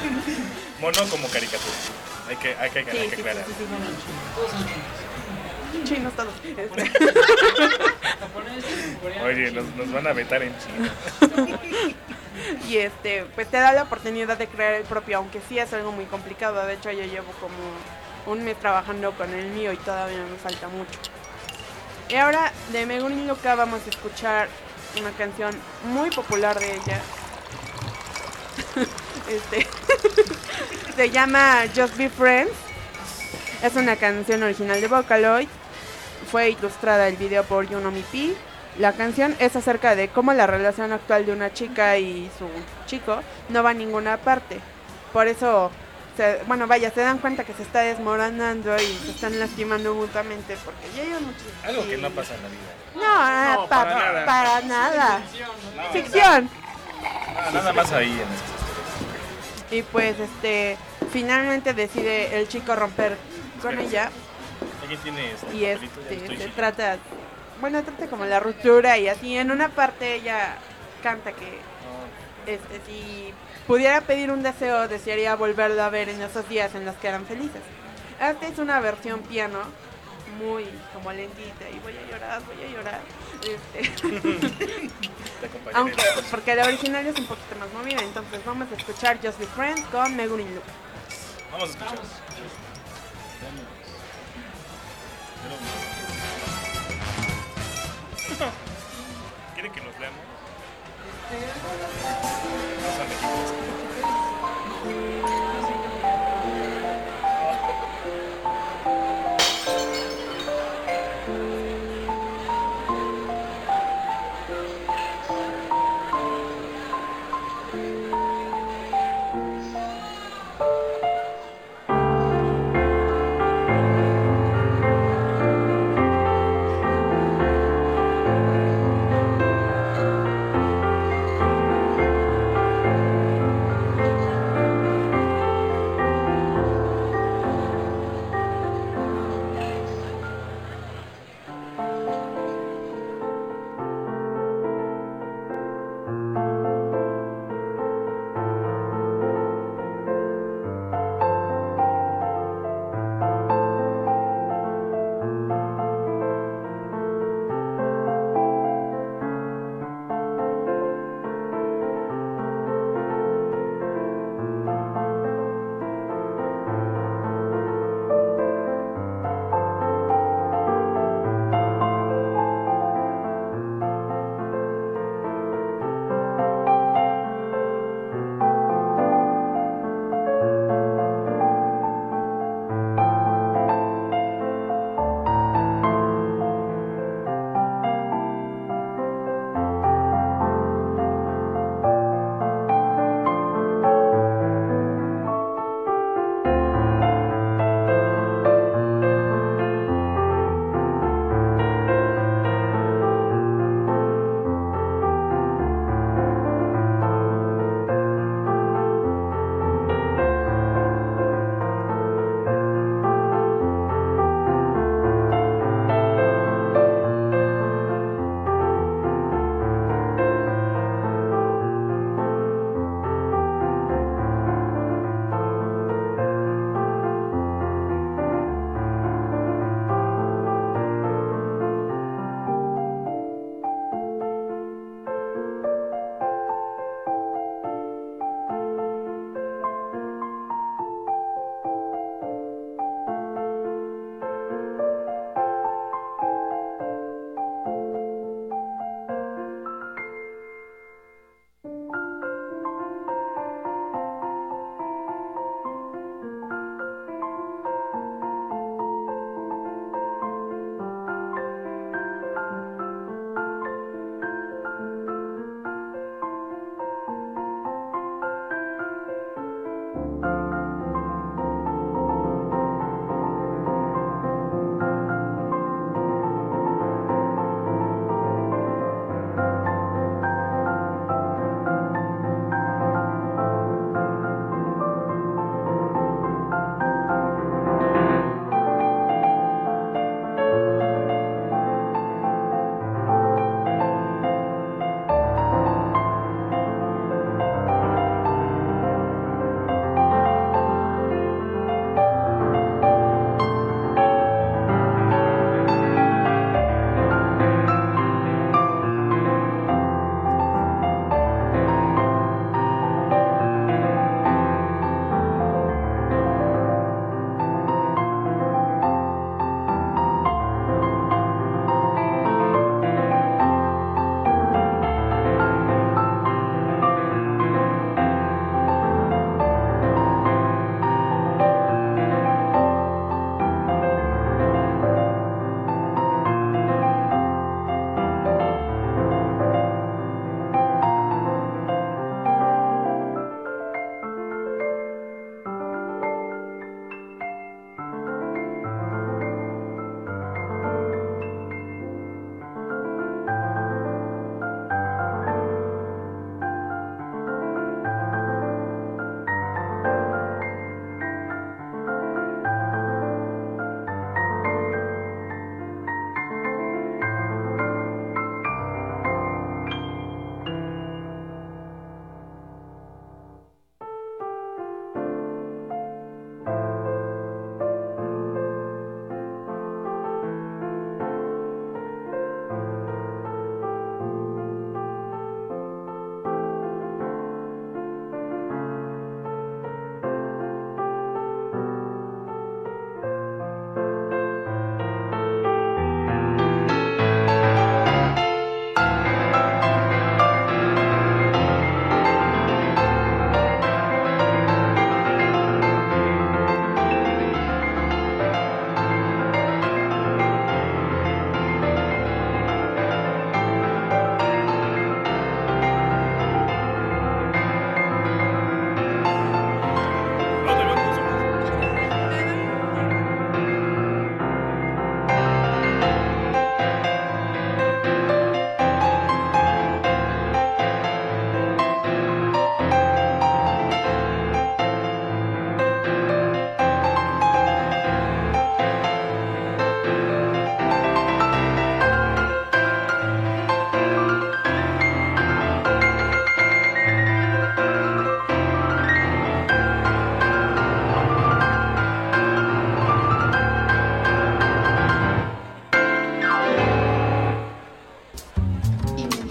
Mono como caricatura. Hay que, hay que, hay que, Sí, hay que sí, aclarar. sí, sí, sí. chinos todos. Este. Oye, nos, nos van a vetar en China. Y este, pues te da la oportunidad de crear el propio, aunque sí es algo muy complicado. De hecho, yo llevo como un mes trabajando con el mío y todavía me falta mucho. Y ahora de Megumi Luka vamos a escuchar una canción muy popular de ella. Este se llama Just Be Friends. Es una canción original de Vocaloid. Fue ilustrada el video por Yuno Mipi. La canción es acerca de cómo la relación actual de una chica y su chico no va a ninguna parte. Por eso, se, bueno, vaya, se dan cuenta que se está desmoronando y se están lastimando mutuamente porque ya llevan mucho. Algo que no pasa en la vida. No, No, pa- para nada. para nada. No, Ficción. Nada, nada más ahí en esta Y pues, este, finalmente decide el chico romper con ella. Aquí tiene este Y papelito, ya este, estoy se siguiendo. trata, bueno, trata como la ruptura y así. En una parte ella canta que este, si pudiera pedir un deseo, desearía volverlo a ver en esos días en los que eran felices. Esta es una versión piano, muy como lentita y voy a llorar, voy a llorar. Este, aunque, porque la original es un poquito más movida, entonces vamos a escuchar Just Be Friends con Megumi Luka. Vamos a escuchar. ¿Quieren que los leamos? No son equipos.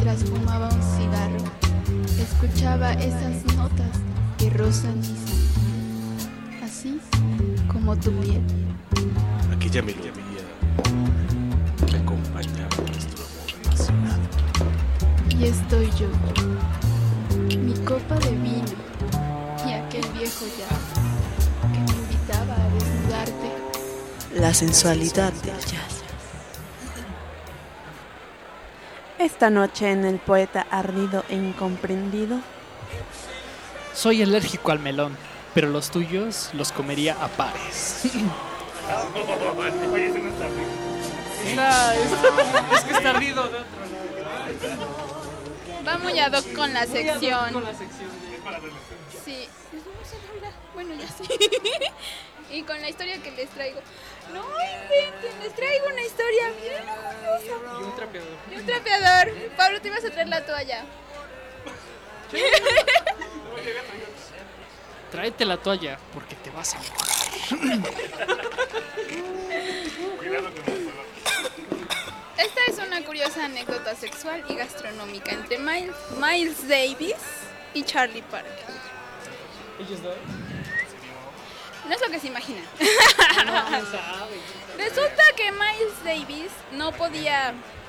mientras fumaba un cigarro, escuchaba esas notas que rozan mis sangre, así como tu piel. Aquella melodía que acompañaba nuestro amor nacional. Y estoy yo, mi copa de vino y aquel viejo jazz que me invitaba a desnudarte. La sensualidad del jazz. Esta noche en El Poeta Ardido e Incomprendido. Soy alérgico al melón, pero los tuyos los comería a pares. Está, es, es que está ardido de otro lado. Vamos ya Doc con la sección. Con la sección. Sí. Bueno, ya sí. Y con la historia que les traigo. No inventen, les traigo una historia bien horrorosa. Y un trapeador. Y un trapeador. Pablo, te ibas a traer la toalla. Tráete la toalla porque te vas a mojar. Esta es una curiosa anécdota sexual y gastronómica entre Miles, Miles Davis y Charlie Parker. ¿Ellos dos? No es lo que se imaginan. No, no sabe. Resulta que Miles Davis no podía...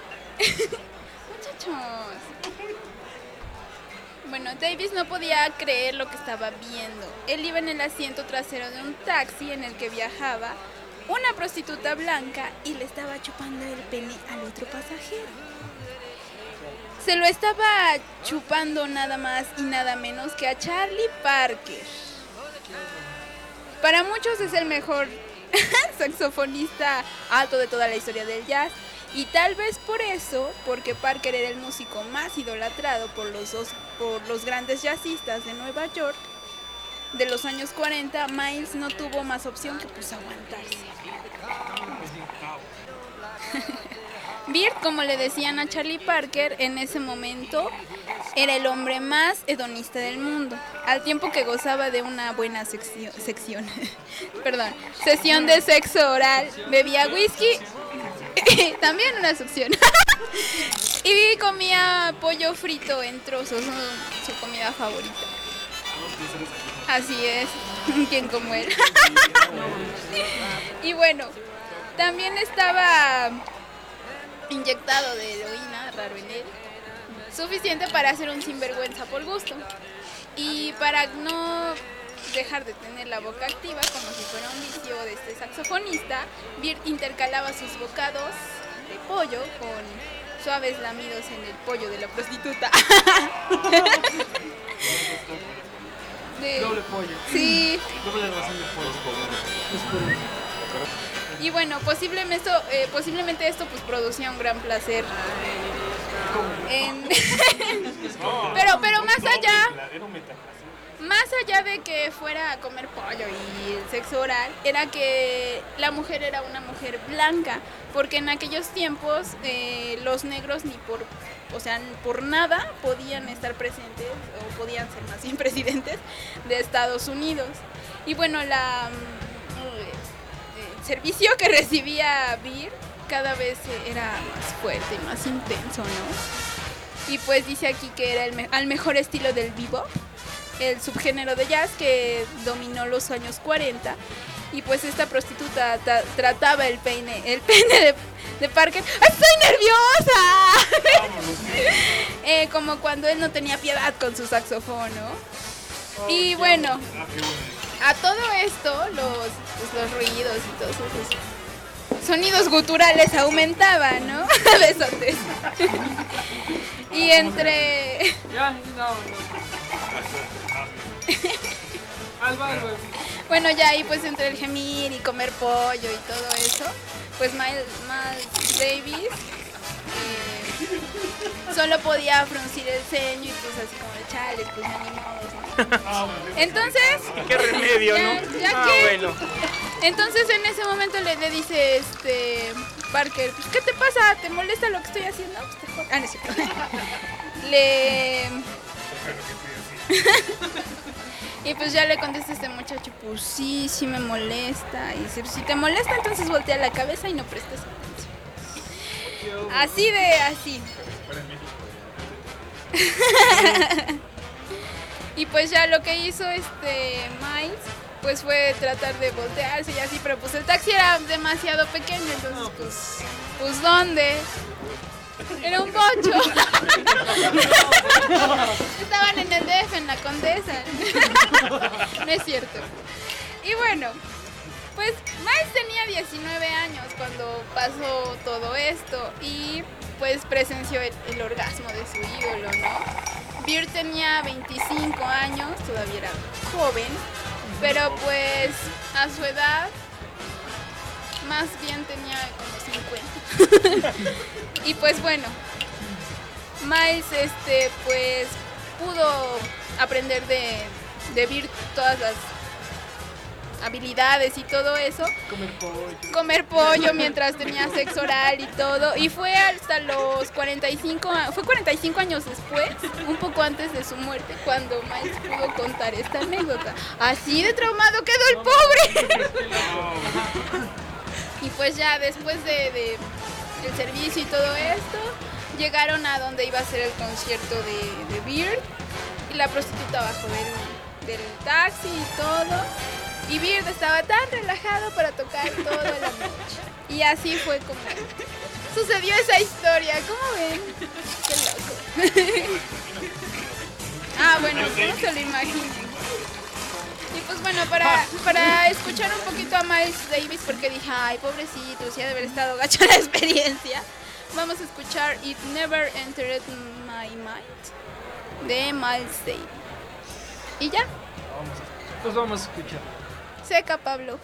Muchachos. Bueno, Davis no podía creer lo que estaba viendo. Él iba en el asiento trasero de un taxi en el que viajaba una prostituta blanca y le estaba chupando el pene al otro pasajero. Se lo estaba chupando nada más y nada menos que a Charlie Parker. Para muchos es el mejor saxofonista alto de toda la historia del jazz. Y tal vez por eso, porque Parker era el músico más idolatrado por los, dos, por los grandes jazzistas de Nueva York de los años cuarenta, Miles no tuvo más opción que pues aguantarse. Beard, como le decían a Charlie Parker, en ese momento era el hombre más hedonista del mundo, al tiempo que gozaba de una buena sección, sección perdón, sesión de sexo oral, bebía whisky, también una sección, y comía pollo frito en trozos, su comida favorita. Así es, quien como él. Y bueno, también estaba inyectado de heroína, raro en él, suficiente para hacer un sinvergüenza por gusto. Y para no dejar de tener la boca activa, como si fuera un vicio de este saxofonista, Beard intercalaba sus bocados de pollo con suaves lamidos en el pollo de la prostituta. De... Doble pollo. Sí. Doble ración de pollo. Y bueno, posiblemente esto, eh, posiblemente esto pues producía un gran placer. En... pero, pero más allá, más allá de que fuera a comer pollo y el sexo oral, era que la mujer era una mujer blanca, porque en aquellos tiempos eh, los negros ni por, o sea, por nada podían estar presentes o podían ser más bien presidentes de Estados Unidos. Y bueno, la el servicio que recibía Beard cada vez era más fuerte y más intenso, ¿no? Y pues dice aquí que era el me- al mejor estilo del bebop, el subgénero de jazz que dominó los años cuarenta. Y pues esta prostituta ta- trataba el peine, el pene de, de Parker. ¡Estoy nerviosa! eh, como cuando él no tenía piedad con su saxofón, ¿no? Y bueno, a todo esto, los, pues, los ruidos y todos esos sonidos guturales aumentaban, ¿no? Besotes. Y entre... Ya, no, no. Bueno, ya ahí pues entre el gemir y comer pollo y todo eso, pues Miles, Miles Davis eh, solo podía fruncir el ceño y pues así como de chale, pues ni modo, ¿no? Entonces... ¿Qué remedio, ya, no? ya Ah, que, bueno. Entonces en ese momento le, le dice este Parker, pues, ¿qué te pasa? ¿Te molesta lo que estoy haciendo? Pues, te jod- ah, no es cierto. Le... Y pues ya le contesta este muchacho, pues sí, sí me molesta. Y dice, si te molesta, entonces voltea la cabeza y no prestes atención. Así de así. Y pues ya lo que hizo este Miles pues fue tratar de voltearse y así, pero pues el taxi era demasiado pequeño, entonces pues, pues ¿dónde? Era un bocho. Estaban en el D F, en la Condesa. No es cierto. Y bueno, pues Miles tenía diecinueve años cuando pasó todo esto y pues presenció el, el orgasmo de su ídolo, ¿no? Beard tenía veinticinco años, todavía era joven, pero pues a su edad más bien tenía como cincuenta. Y pues bueno, Miles este pues pudo aprender de, de Beard todas las habilidades y todo eso. Comer pollo. Comer pollo mientras tenía sexo oral y todo. Y fue hasta los cuarenta y cinco, fue cuarenta y cinco años después, un poco antes de su muerte, cuando Miles pudo contar esta anécdota. Así de traumado quedó el pobre. Y pues ya después de, de el servicio y todo esto, llegaron a donde iba a ser el concierto de, de Beard. Y la prostituta bajó del, del taxi y todo. Y Beard estaba tan relajado para tocar toda la noche. Y así fue como sucedió esa historia. ¿Cómo ven? Qué loco. Ah, bueno, ¿cómo se lo imaginan? Y pues bueno, para, para escuchar un poquito a Miles Davis, porque dije, ay, pobrecito, sí ha de haber estado gacha la experiencia, vamos a escuchar It Never Entered My Mind de Miles Davis. Y ya. Pues vamos a escuchar. Seca, Pablo.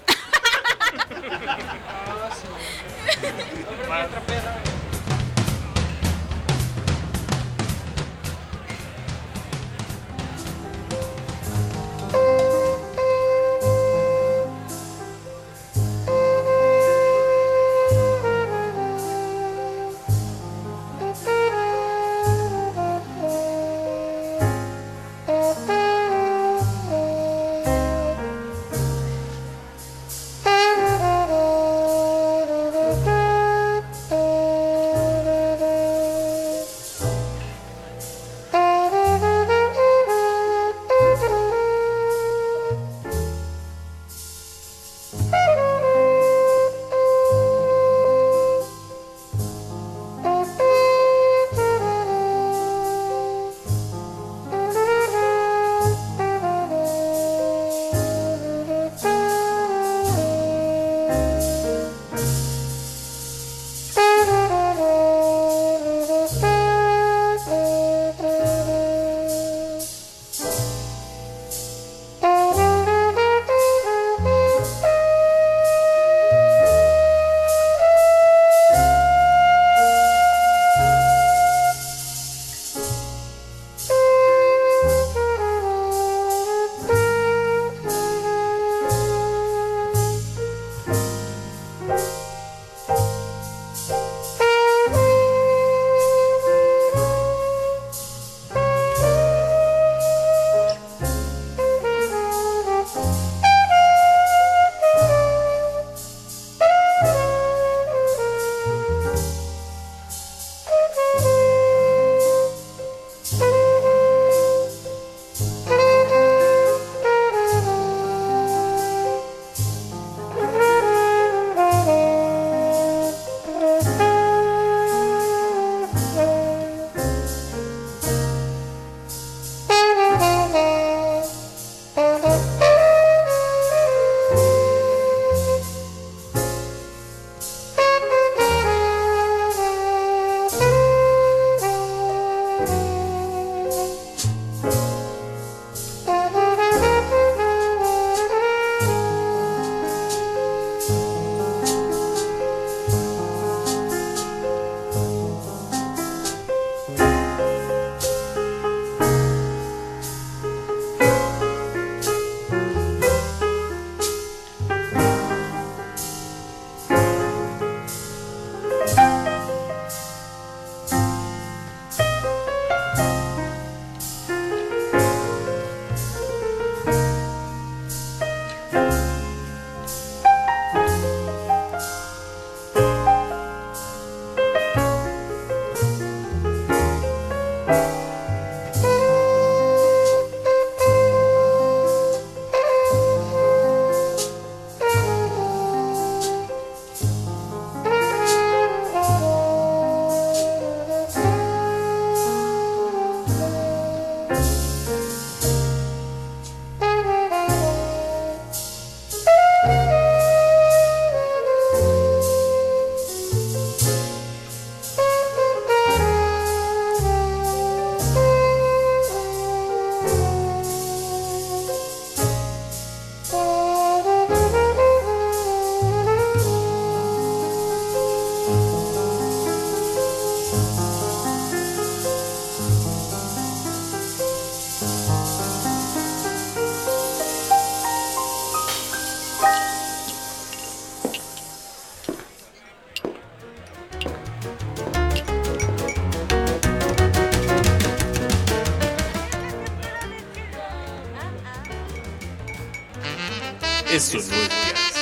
Eso no es jazz.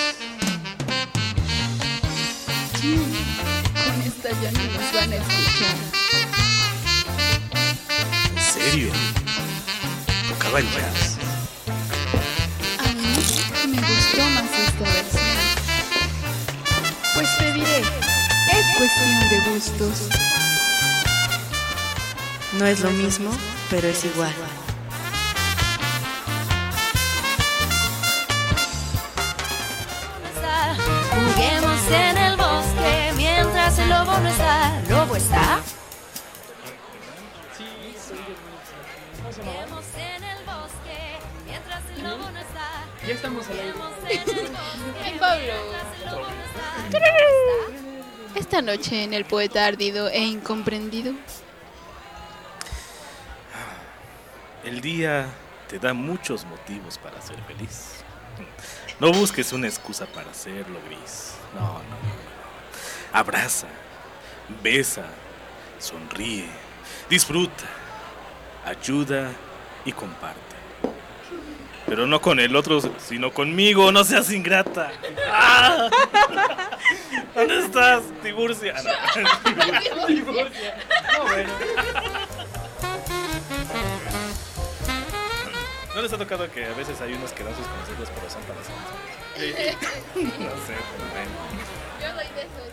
Con esta ya no nos van a escuchar. ¿En serio? Tocaba el jazz. A mí me gustó más esta versión. Pues te diré, es cuestión de gustos. No es lo mismo, pero es igual. Juguemos en el bosque mientras el lobo no está. ¿Lobo está? Juguemos en el bosque mientras el lobo no está. Ya estamos al aire. Ay, Pablo. Esta noche en El Poeta Ardido e Incomprendido. El día te da muchos motivos para ser feliz. No busques una excusa para hacerlo gris. No, no, no, no. Abraza, besa, sonríe, disfruta, ayuda y comparte. Pero no con el otro, sino conmigo. No seas ingrata. ¡Ah! ¿Dónde estás, Tiburcia? Ah, no. Tiburcia. No, bueno. ¿No les ha tocado que a veces hay unos que dan sus consejos pero son para siempre? No sé, pero bueno. Yo soy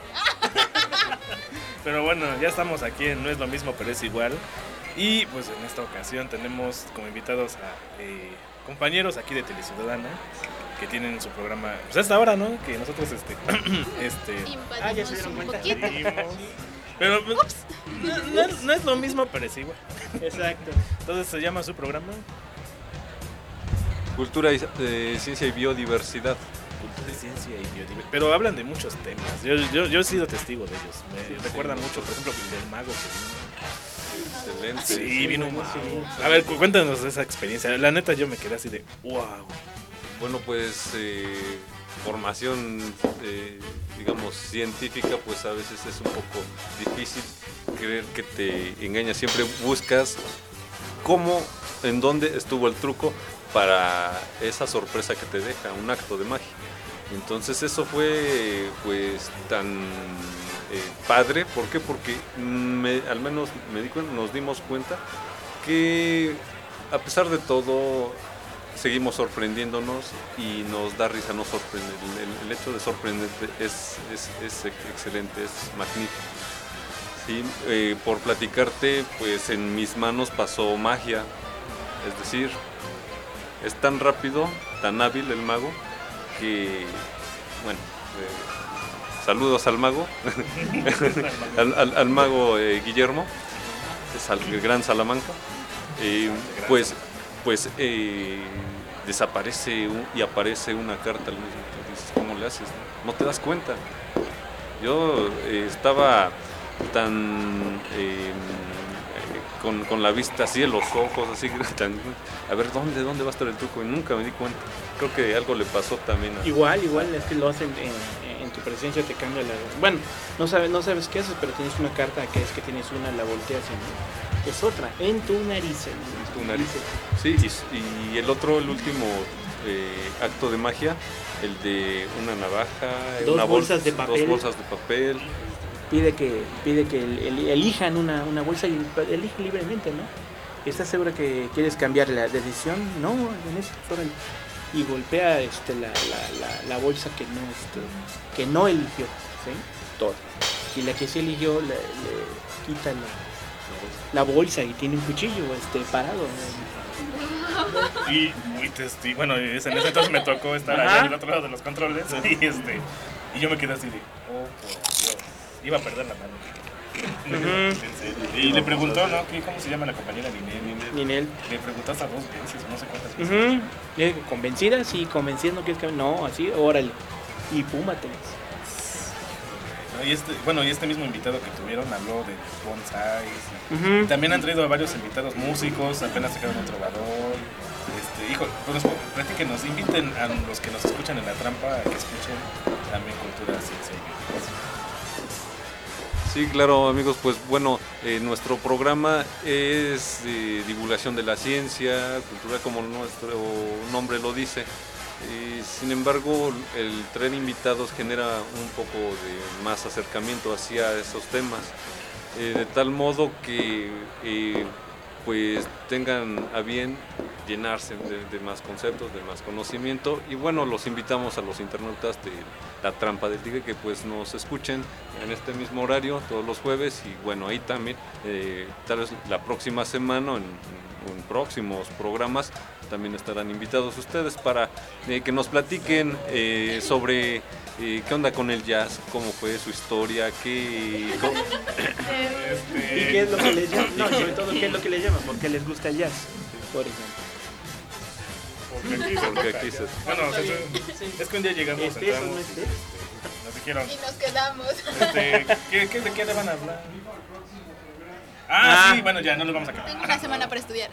de esos. Pero bueno, ya estamos aquí en No es lo mismo, pero es igual. Y pues en esta ocasión tenemos como invitados a eh, compañeros aquí de Teleciudadana que tienen su programa, pues hasta ahora, ¿no? Que nosotros este... este ah, ya se dieron cuenta. Pero pues, no, no, es, no es lo mismo, pero es igual. Exacto. Entonces se llama su programa Cultura, y, eh, Ciencia y Biodiversidad. Cultura, Ciencia y Biodiversidad. Pero hablan de muchos temas. Yo, yo, yo he sido testigo de ellos. Me sí, recuerdan sí, mucho, por ejemplo, del mago que vino. Excelente. Sí, vino un mago. A ver, cuéntanos esa experiencia. La neta, yo me quedé así de wow. Bueno, pues eh, formación, eh, digamos, científica, pues a veces es un poco difícil creer que te engaña. Siempre buscas cómo, en dónde estuvo el truco para esa sorpresa que te deja, un acto de magia. Entonces eso fue pues tan eh, padre. ¿Por qué? Porque me, al menos me di cuenta, nos dimos cuenta que a pesar de todo seguimos sorprendiéndonos y nos da risa no sorprender. El, el hecho de sorprenderte es, es, es excelente, es magnífico. Sí, eh, por platicarte, pues en mis manos pasó magia, es decir, es tan rápido, tan hábil el mago, que, bueno, eh, saludos al mago, al, al, al mago eh, Guillermo, es al, el gran Salamanca, eh, pues, pues eh, desaparece un, y aparece una carta al mismo tiempo. Dices, ¿cómo le haces? No te das cuenta. Yo eh, estaba tan... Eh, Con, con la vista así en los ojos, así, tan, a ver, ¿dónde, ¿dónde va a estar el truco? Y nunca me di cuenta. Creo que algo le pasó también. A... Igual, igual, es que lo hacen en, en tu presencia, te cambia la... Bueno, no sabes, no sabes qué haces, pero tienes una carta que es que tienes una, la volteas y es otra, en tu nariz. En tu nariz. Sí, y, y el otro, el último eh, acto de magia, el de una navaja, dos una bolsas bolsa, de papel. Dos bolsas de papel. Pide que pide que el, el, elijan una, una bolsa y eligen libremente, ¿no? ¿Estás segura que quieres cambiar la decisión? No, en eso, órale. Y golpea este, la, la, la, la bolsa que no, este, que no eligió, ¿sí? Todo. Y la que sí eligió le, le quita la, la bolsa y tiene un cuchillo este, parado. Y muy testi bueno, en ese entonces me tocó estar allá del otro lado de los controles y, este, y yo me quedé así de, oh, por Dios. Iba a perder la mano. Uh-huh. Y le preguntó, ¿no? ¿Cómo se llama la compañera? Ninel. Ninel. Le preguntó hasta dos veces, no sé cuántas veces. Uh-huh. ¿Convencida? Sí, convencida, no quieres que... No, así, órale. Y púmate. Y este, bueno, y este mismo invitado que tuvieron habló de bonsais. Uh-huh. También han traído a varios invitados músicos, apenas sacaron un trovador. Este, hijo, pues, platíquenos, inviten a los que nos escuchan en La Trampa a que escuchen también Cultura, Ciencia y Biodiversidad. Sí, claro, amigos, pues bueno, eh, nuestro programa es de divulgación de la ciencia, cultura, como nuestro nombre lo dice. Eh, sin embargo, el traer invitados genera un poco de más acercamiento hacia esos temas, eh, de tal modo que eh, pues tengan a bien llenarse de, de más conceptos, de más conocimiento. Y bueno, los invitamos a los internautas de La Trampa del Tigre que pues nos escuchen en este mismo horario todos los jueves, y bueno, ahí también eh, tal vez la próxima semana en, en próximos programas también estarán invitados ustedes para eh, que nos platiquen eh, sobre eh, qué onda con el jazz, cómo fue su historia, qué... cómo- ¿Y qué es lo que les llama? No, sobre todo, ¿qué es lo que les llama? ¿Por qué les gusta el jazz? Por ejemplo. Porque aquí se Porque toca aquí se- jazz. Bueno, es, es que un día llegamos, Este, eso, entramos, ¿no y, este? este, nos dijeron, Y nos quedamos. este, ¿qué, qué, ¿de qué le van a hablar? Ah, Ah. sí, bueno, ya no lo vamos a Tengo acabar. una semana para estudiar.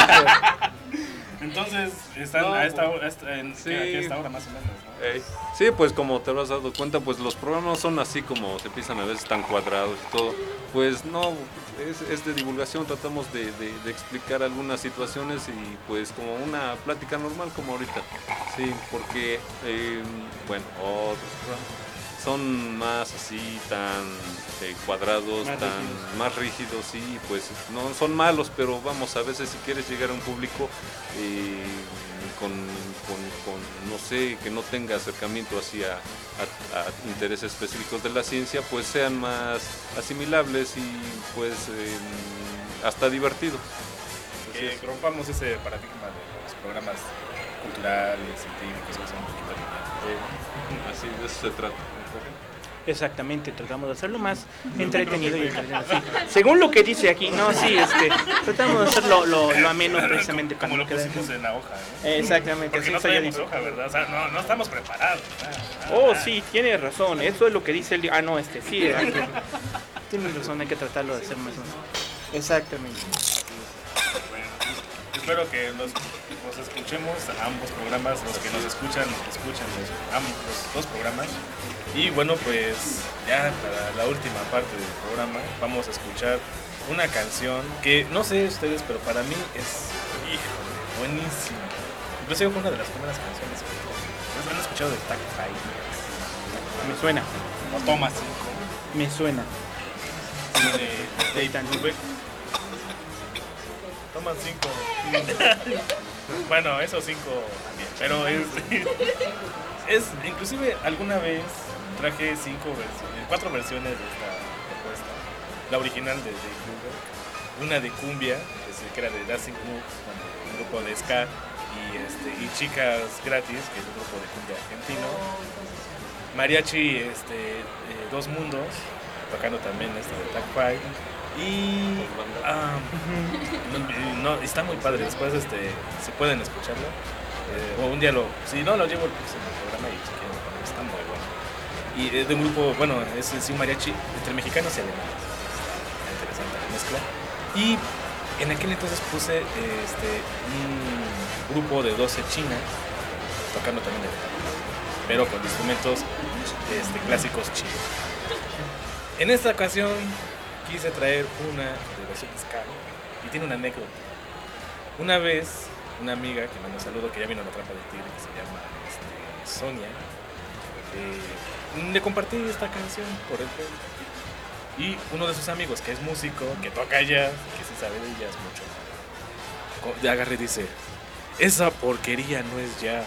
Entonces, están No, a esta hora, esta- en, sí. ¿qué- aquí a esta hora más o menos, ¿no? Ey. Sí, pues como te habrás dado cuenta, pues los programas son así como se empiezan a veces tan cuadrados y todo. Pues no, es, es de divulgación, tratamos de, de- de explicar algunas situaciones y pues como una plática normal como ahorita. Sí, porque, eh, bueno, otros programas son más así, tan eh, cuadrados, Más tan rígidos. más rígidos, sí, pues no son malos, pero vamos, a veces si quieres llegar a un público eh, con, con, con, no sé, que no tenga acercamiento hacia a, a intereses específicos de la ciencia, pues sean más asimilables y pues eh, hasta divertidos. Que rompamos ese paradigma de los programas culturales, científicos, que son un poquito lineales. Así de eso se trata. Exactamente, tratamos de hacerlo más entretenido y entretenido. Sí. Según lo que dice aquí, no, sí, este, tratamos de hacerlo lo, lo ameno precisamente Como para lo no quedar- pusimos en la hoja, ¿no? Exactamente, Porque así no está ya traemos dicho. hoja, ¿verdad? O sea, no, no estamos preparados. nada, nada, Oh, nada. sí, tiene razón, eso es lo que dice el... li- Ah, no, este, sí, hay que- tienes razón, hay que tratarlo de hacer más o menos. Exactamente. Bueno, pues, espero que los, los escuchemos a ambos programas, los que nos escuchan, nos escuchan los, ambos, los dos programas. Y bueno, pues ya para la última parte del programa vamos a escuchar una canción que no sé ustedes, pero para mí es, híjole, buenísima. Inclusive fue una de las primeras canciones que ¿ustedes han escuchado de Tag Five? Me suena, O Toma cinco. me suena. De Dayton Brubeck. Toman cinco. Bueno, esos cinco también. Pero es, es. Inclusive alguna vez traje cinco versiones, cuatro versiones de esta propuesta. La original de Dave Brubeck, una de cumbia, que era de Dancing Moves, un grupo de ska, y, este, y Chicas Gratis, que es un grupo de cumbia argentino. Mariachi, este, eh, Dos Mundos, tocando también esta de Tag Five. Y ah, no, no, está muy padre. Después este, si pueden escucharlo, eh, o un día lo, si no lo llevo pues, en el programa y si quieren, bueno, está muy bueno. Y es de un grupo, bueno, es, es un mariachi entre mexicanos y alemanes. Está interesante la mezcla. Y en aquel entonces puse este, un grupo de doce chinas tocando también el pero con instrumentos este, clásicos chinos. En esta ocasión quise traer una de versión ska y tiene una anécdota. Una vez, una amiga que me saludo, que ya vino a La Trampa del Tigre, que se llama este, Sonia, eh, le compartí esta canción por el Facebook. Y uno de sus amigos, que es músico, que toca jazz, que se sabe de jazz mucho, co- de agarre y dice, esa porquería no es jazz.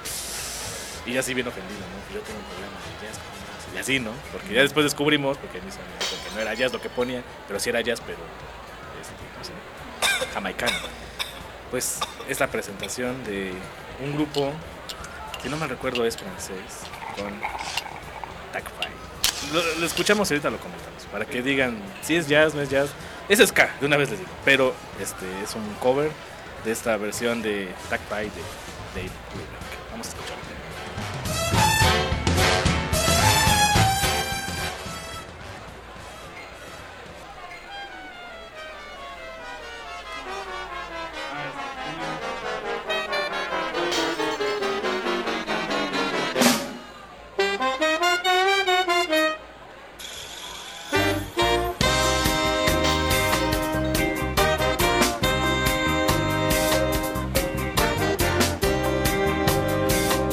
Y así bien ofendido, ¿no? Que yo tengo un problema de jazz con jazz. Y así, ¿no? Porque ya después descubrimos, porque mis amigos, porque no era jazz lo que ponía, pero sí era jazz, pero este, no sé, jamaicano. Pues es la presentación de un grupo, si no mal recuerdo es francés, con Tag Five. Lo, lo escuchamos y ahorita lo comentamos, para que digan si es jazz, no es jazz. Es ska, de una vez les digo, pero este es un cover de esta versión de Tag Five de Dave Brubeck. Vamos a escucharlo. Thank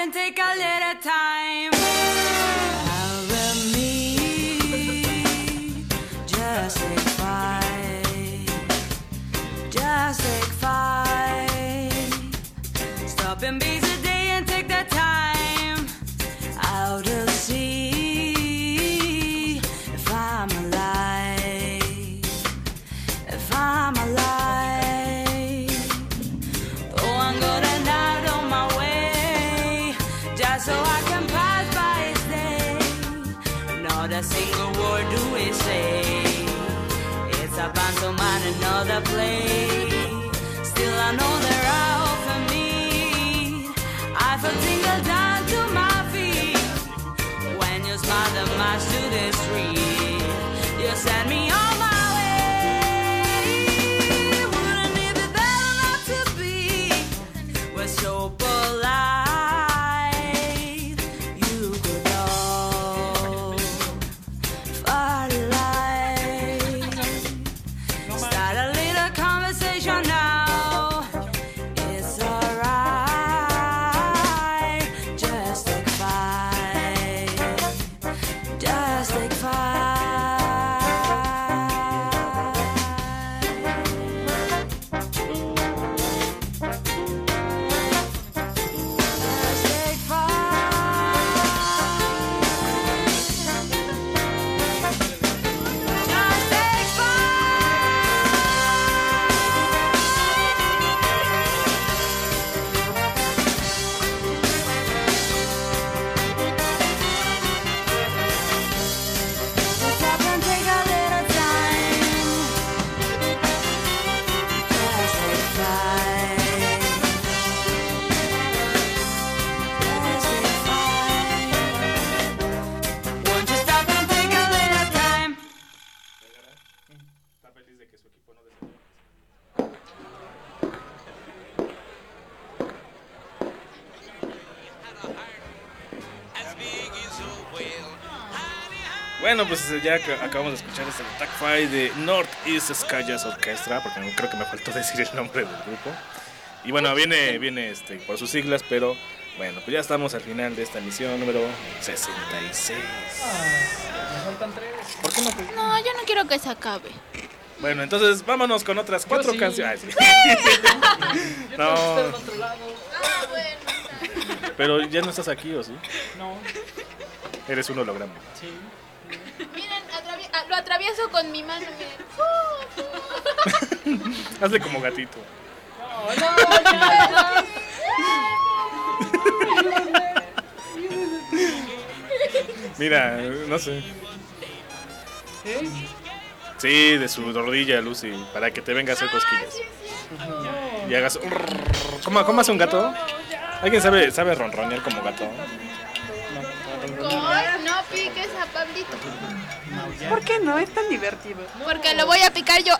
and take a little time. Out of me, just take five, just take five. Stop and be today and take the time out to see if I'm alive, if I'm alive. Oh, I'm going out on my way just so I can pass by his day. Not a single word do we say. It's a pantomime, another play. Still I know they're out for me. I feel tingle down to my feet when you smile the march to the street. You send me on my way. Wouldn't it be better not to be? We're so polite. You could know for life. Start a little conversation now. It's alright. Just take five. Just take five. Just take Stop and take a little time. Just take five. Just take five. Won't you stop and take a little time? Está feliz de que su equipo no Bueno, pues ya que acabamos de escuchar este Attack Five de Northeast Sky Jazz Orchestra, porque no- creo que me faltó decir el nombre del grupo. Y bueno, viene, viene este, por sus siglas, pero bueno, pues ya estamos al final de esta emisión número sesenta y seis. Me faltan tres. ¿Por qué no? No, yo no quiero que se acabe. Bueno, entonces vámonos con otras cuatro sí. canciones. Ay, sí. Yo No. tengo que estar al otro lado. Ah, bueno. Pero ya no estás aquí, ¿o sí? No. Eres un holograma. Sí. Miren, atravi- ah, lo atravieso con mi mano, miren. Hazle como gatito. No, no, ya, ya. Mira, no sé. ¿Eh? Sí, de su rodilla, Lucy, para que te venga a hacer cosquillas. Y hagas... ¿Cómo, cómo hace un gato? ¿Alguien sabe, sabe ronronear como gato? Ay, no piques a Pablito. ¿Por qué no? Es tan divertido. Porque lo voy a picar yo.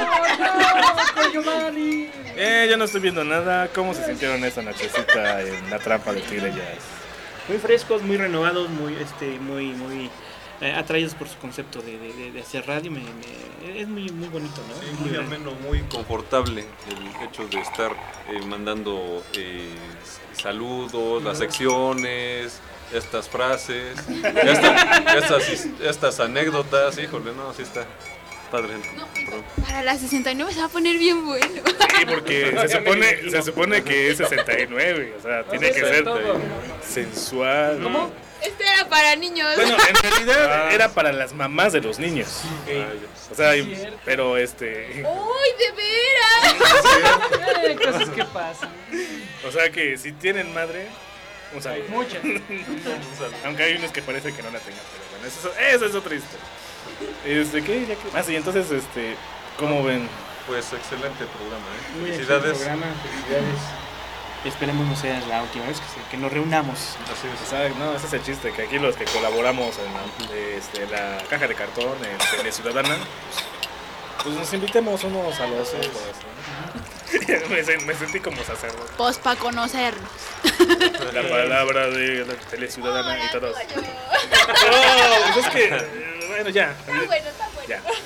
Eh, yo no estoy viendo nada. ¿Cómo se sintieron esta nochecita en la trampa de Tigre Jazz? Muy frescos, muy renovados, muy, este, muy, muy eh, atraídos por su concepto de, de, de- de hacer radio. Me, me- es muy, muy bonito, ¿no? Sí, Es muy libre. ameno, muy confortable el hecho de estar eh, mandando eh, saludos, las secciones, estas frases, esta- estas, estas anécdotas, híjole, no, así está padre. Para la sesenta y nueve se va a poner bien bueno. Sí, porque se supone, se supone que es sesenta y nueve, o sea, tiene que ser sensual. ¿Cómo? Este era para niños. Bueno, en realidad era para las mamás de los niños. O sea, y- pero este... ¡Uy, de veras! Eh, cosas que pasan. O sea que si tienen madre, un saludo. Muchas. Aunque hay unos que parece que no la tengan, pero bueno, eso, eso es otra historia. Este, ¿qué? Ya que... Ah, sí, entonces, este, ¿cómo ven? Pues excelente programa, ¿eh? Muy Felicidades. excelente programa, felicidades. Esperemos no sea la última vez que, se- que nos reunamos. Así es. O sea, no, ese es el chiste, que aquí los que colaboramos en la, este, la caja de cartón, en Tele Ciudadana, pues nos invitemos unos a los otros, ¿no? me, sen- me sentí como sacerdote. Pues para conocernos. La palabra de la Tele Ciudadana y todos. No, pues es que, eh, bueno, ya. Está bueno, está bueno. Ya.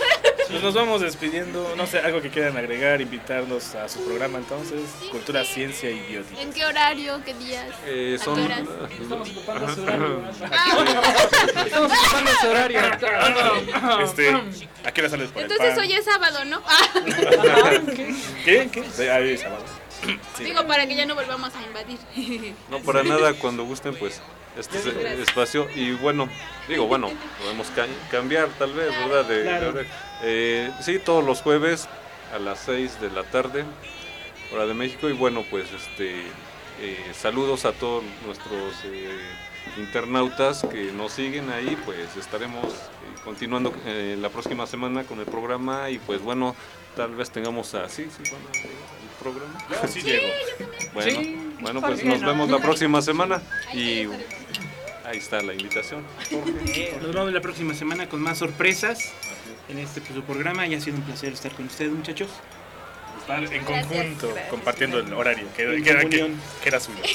Pues nos vamos despidiendo. No sé, algo que quieran agregar, invitarnos a su programa entonces. Cultura, ciencia y bioética. ¿En qué horario? ¿Qué días? Eh, ¿A son... qué horas? Estamos ocupando ese horario. Estamos ocupando ese horario. Este, ¿a qué hora sales por Entonces el pan? hoy es sábado, ¿no? ¿Qué? ¿Qué? ¿Qué? Sí, hoy es sábado. Sí. Digo, para que ya no volvamos a invadir. No, para nada, cuando gusten, pues, este es el espacio. Y bueno, digo, bueno, podemos ca- cambiar tal vez, ¿verdad? De, Claro. de- eh, sí, todos los jueves a las seis de la tarde, hora de México. Y bueno, pues, este, eh, saludos a todos nuestros eh, internautas que nos siguen ahí. Pues estaremos eh, continuando eh, la próxima semana con el programa. Y pues bueno, tal vez tengamos así, sí, bueno, el programa. Yo sí llego. Bueno, Sí, bueno, ¿por pues qué nos no? vemos la próxima semana y ahí está la invitación. Eh, Nos vemos la próxima semana con más sorpresas en este pues, su programa. Y ha sido un placer estar con ustedes, muchachos. Estar en conjunto, Gracias. compartiendo el horario, que, En que era, que, comunión. que era suyo.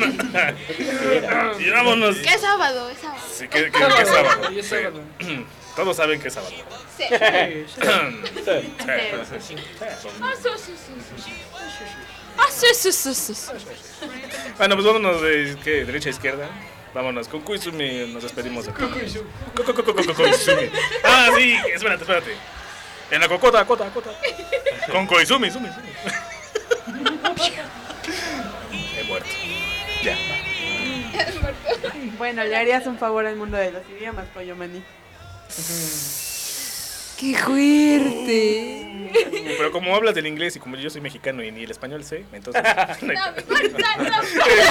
Y vámonos. ¿Qué es sábado? Es sábado. Sí, que, que, que es sábado. Hoy es Sí. sábado. Todos saben que es sábado. Sí. Sí. Ah, sí, sí, sí, sí. Ah, sí, sí, sí, sí, sí. Bueno, pues vámonos de ¿qué? Derecha a izquierda. Vámonos con Koizumi, nos despedimos de Koizumi. Ah, sí, espérate, espérate. En la cocota, cota, cota. Con Koizumi, sumi, sumi. He muerto. Ya. Bueno, le harías un favor al mundo de los idiomas, Pollo Maní. ¡Qué fuerte! Pero como hablas del inglés y como yo soy mexicano y ni el español sé, entonces. No, mejor no, no.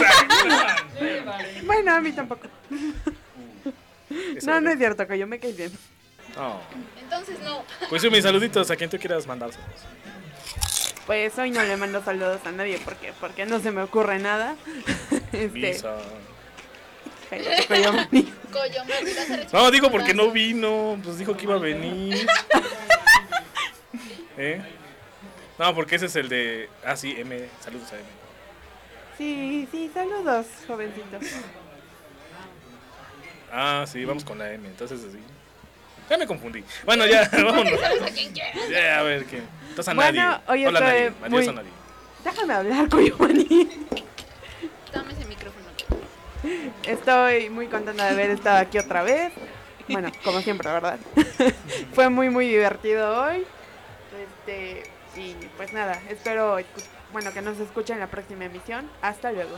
Bueno, a mí tampoco. Eso No, es. no es cierto, que yo me caí bien. No. Entonces no. Koizumi, saluditos a quien tú quieras mandárselos. Pues hoy no le mando saludos a nadie porque, porque no se me ocurre nada. Este, Visa. cállate, Pollo Maní. Coyo, me vas a responder. No, digo porque no vino, pues dijo que iba a venir. ¿Eh? No, porque ese es el de... Ah, sí, M, saludos a M. Sí, sí, saludos, jovencitos. Ah, sí, vamos con la M, entonces así. Ya me confundí. Bueno, ya, vámonos. Saludos a quien quieras. Ya, a ver, ¿qué? Entonces a Bueno, nadie. hoy Hola, estoy nadie. Adiós muy- a nadie. Déjame hablar, Pollo Maní. Dame ese micrófono. Estoy muy contenta de haber estado aquí otra vez. Bueno, como siempre, ¿verdad? Fue muy, muy divertido hoy. Este, y pues nada, espero escu- bueno, que nos escuchen en la próxima emisión. Hasta luego.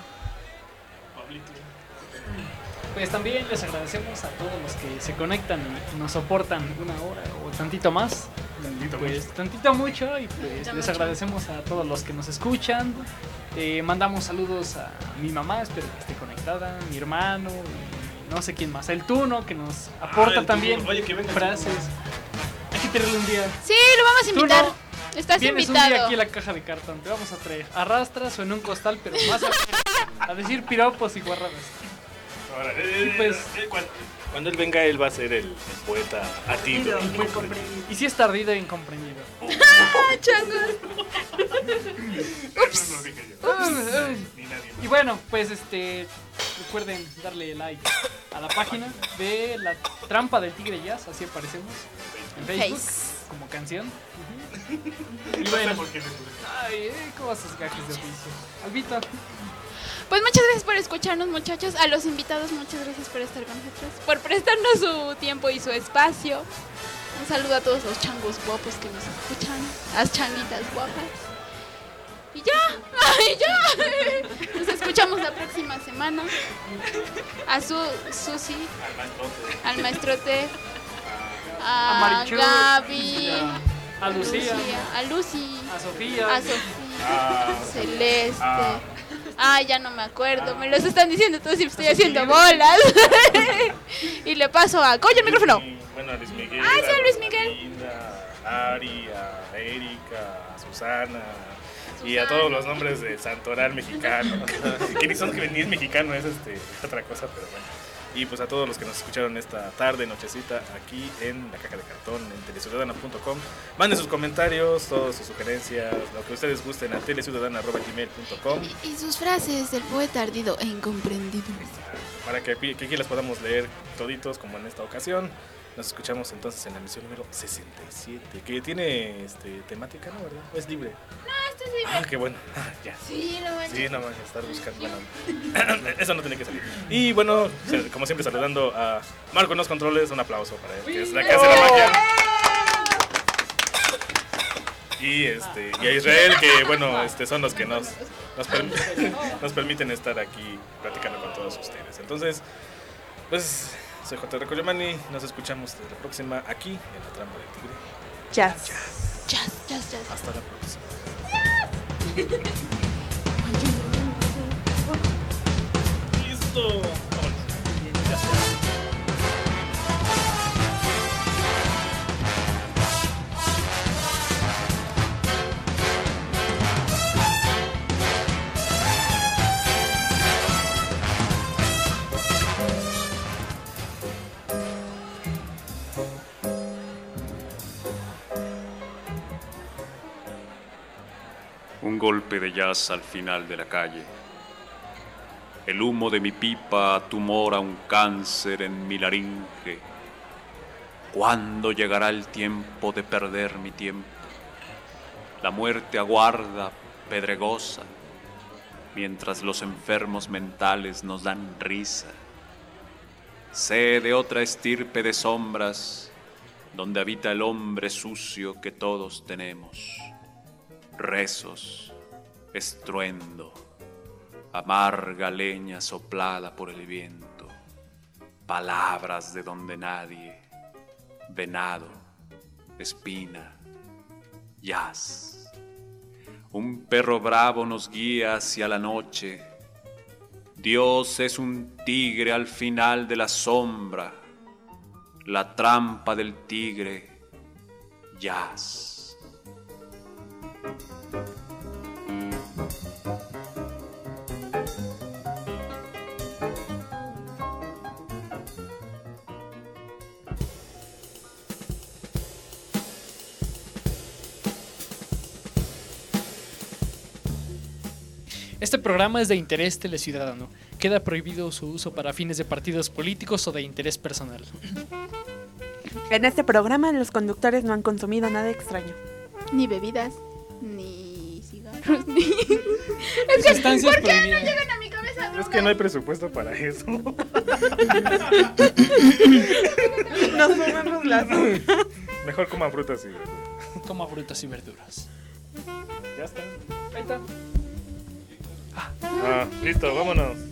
Pues también les agradecemos a todos los que se conectan y nos soportan una hora o tantito más. Tantito Pues tantito mucho y pues Tantito les mucho. agradecemos a todos los que nos escuchan. Eh, mandamos saludos a mi mamá, espero que esté conectada, mi hermano, y no sé quién más, el Tuno que nos aporta Ah, el también Tuno. Oye, que venga el frases. Hay que tenerle un día. Sí, lo vamos a invitar. Tuno, Estás vienes un día invitado. aquí a la caja de cartón, te vamos a traer arrastras o en un costal, pero más a, a decir piropos y guarradas. Ahora, eh, pues- eh, cuando, cuando él venga, él va a ser el, el poeta atido. Y si es tardido e incomprendido. ¡Ah, changos! Eso lo dije yo. Ni nadie. Y bueno, pues este recuerden darle like a la página de La Trampa del Tigre Jazz, así aparecemos en Facebook Face. como canción. Ujú. Y No sé bueno, por qué le- ay, eh, ¿cómo haces gajes de oficio? Albita, Pues muchas gracias por escucharnos, muchachos. A los invitados, muchas gracias por estar con nosotros, por prestarnos su tiempo y su espacio. Un saludo a todos los changos guapos que nos escuchan, las changuitas guapas. Y ya, ay, ya. Nos escuchamos la próxima semana. A su Susi, al maestrote, a a Marichu, Gaby, a Lucía, a Lucy, a Sofía, a Sofía, Ah, Celeste. ah. Ay, ya no me acuerdo. Me los están diciendo todos y estoy haciendo bolas. Y le paso a Coyo el micrófono. Bueno, a Luis Miguel. Ah, sí, a Luis Rosa Miguel. Linda, a Ari, a Erika, a Susana. Y a todos los nombres de Santoral mexicano. Que ni son que ni es mexicano, es este, otra cosa, pero bueno. Y pues a todos los que nos escucharon esta tarde, nochecita, aquí en La Caja de Cartón, en teleciudadana punto com. Manden sus comentarios, todas sus sugerencias, lo que ustedes gusten a teleciudadana arroba gmail punto com. Y sus frases del poeta ardido e incomprendido. Para que, que aquí las podamos leer toditos como en esta ocasión. Nos escuchamos entonces en la emisión número sesenta y siete, que tiene este, temática, ¿no? ¿Verdad? ¿O es libre? No, esto es libre. Ah, qué bueno. Ya. Sí, no manches. Sí, no manches, estar buscando. Bueno, eso no tiene que salir. Y bueno, como siempre, saludando a Marco en los controles, un aplauso para él, que es la que hace la magia. Y, este, y a Israel, que bueno, este, son los que nos, nos, perm- nos permiten estar aquí platicando con todos ustedes. Entonces, pues, soy J R Coyomani, nos escuchamos desde la próxima aquí en La Trampa del Tigre. Jazz. Jazz. Jazz, jazz, jazz. Hasta la próxima. Listo. Vámonos. Un golpe de jazz al final de la calle. El humo de mi pipa tumora un cáncer en mi laringe. ¿Cuándo llegará el tiempo de perder mi tiempo? La muerte aguarda, pedregosa, mientras los enfermos mentales nos dan risa. Sé de otra estirpe de sombras, donde habita el hombre sucio que todos tenemos. Rezos, estruendo, amarga leña soplada por el viento, palabras de donde nadie, venado, espina, jazz. Un perro bravo nos guía hacia la noche. Dios es un tigre al final de la sombra, la trampa del tigre, jazz. Este programa es de interés teleciudadano. Queda prohibido su uso para fines de partidos políticos o de interés personal. En este programa los conductores no han consumido nada extraño. Ni bebidas, ni cigarros, ni... Es que, Sustancias ¿por qué no prohibidas. llegan a mi cabeza? Es que no hay presupuesto para eso. No subimos las... Mejor coman frutas y verduras. Coma frutas y verduras. Ya está. Ahí está. Ah, listo, vámonos.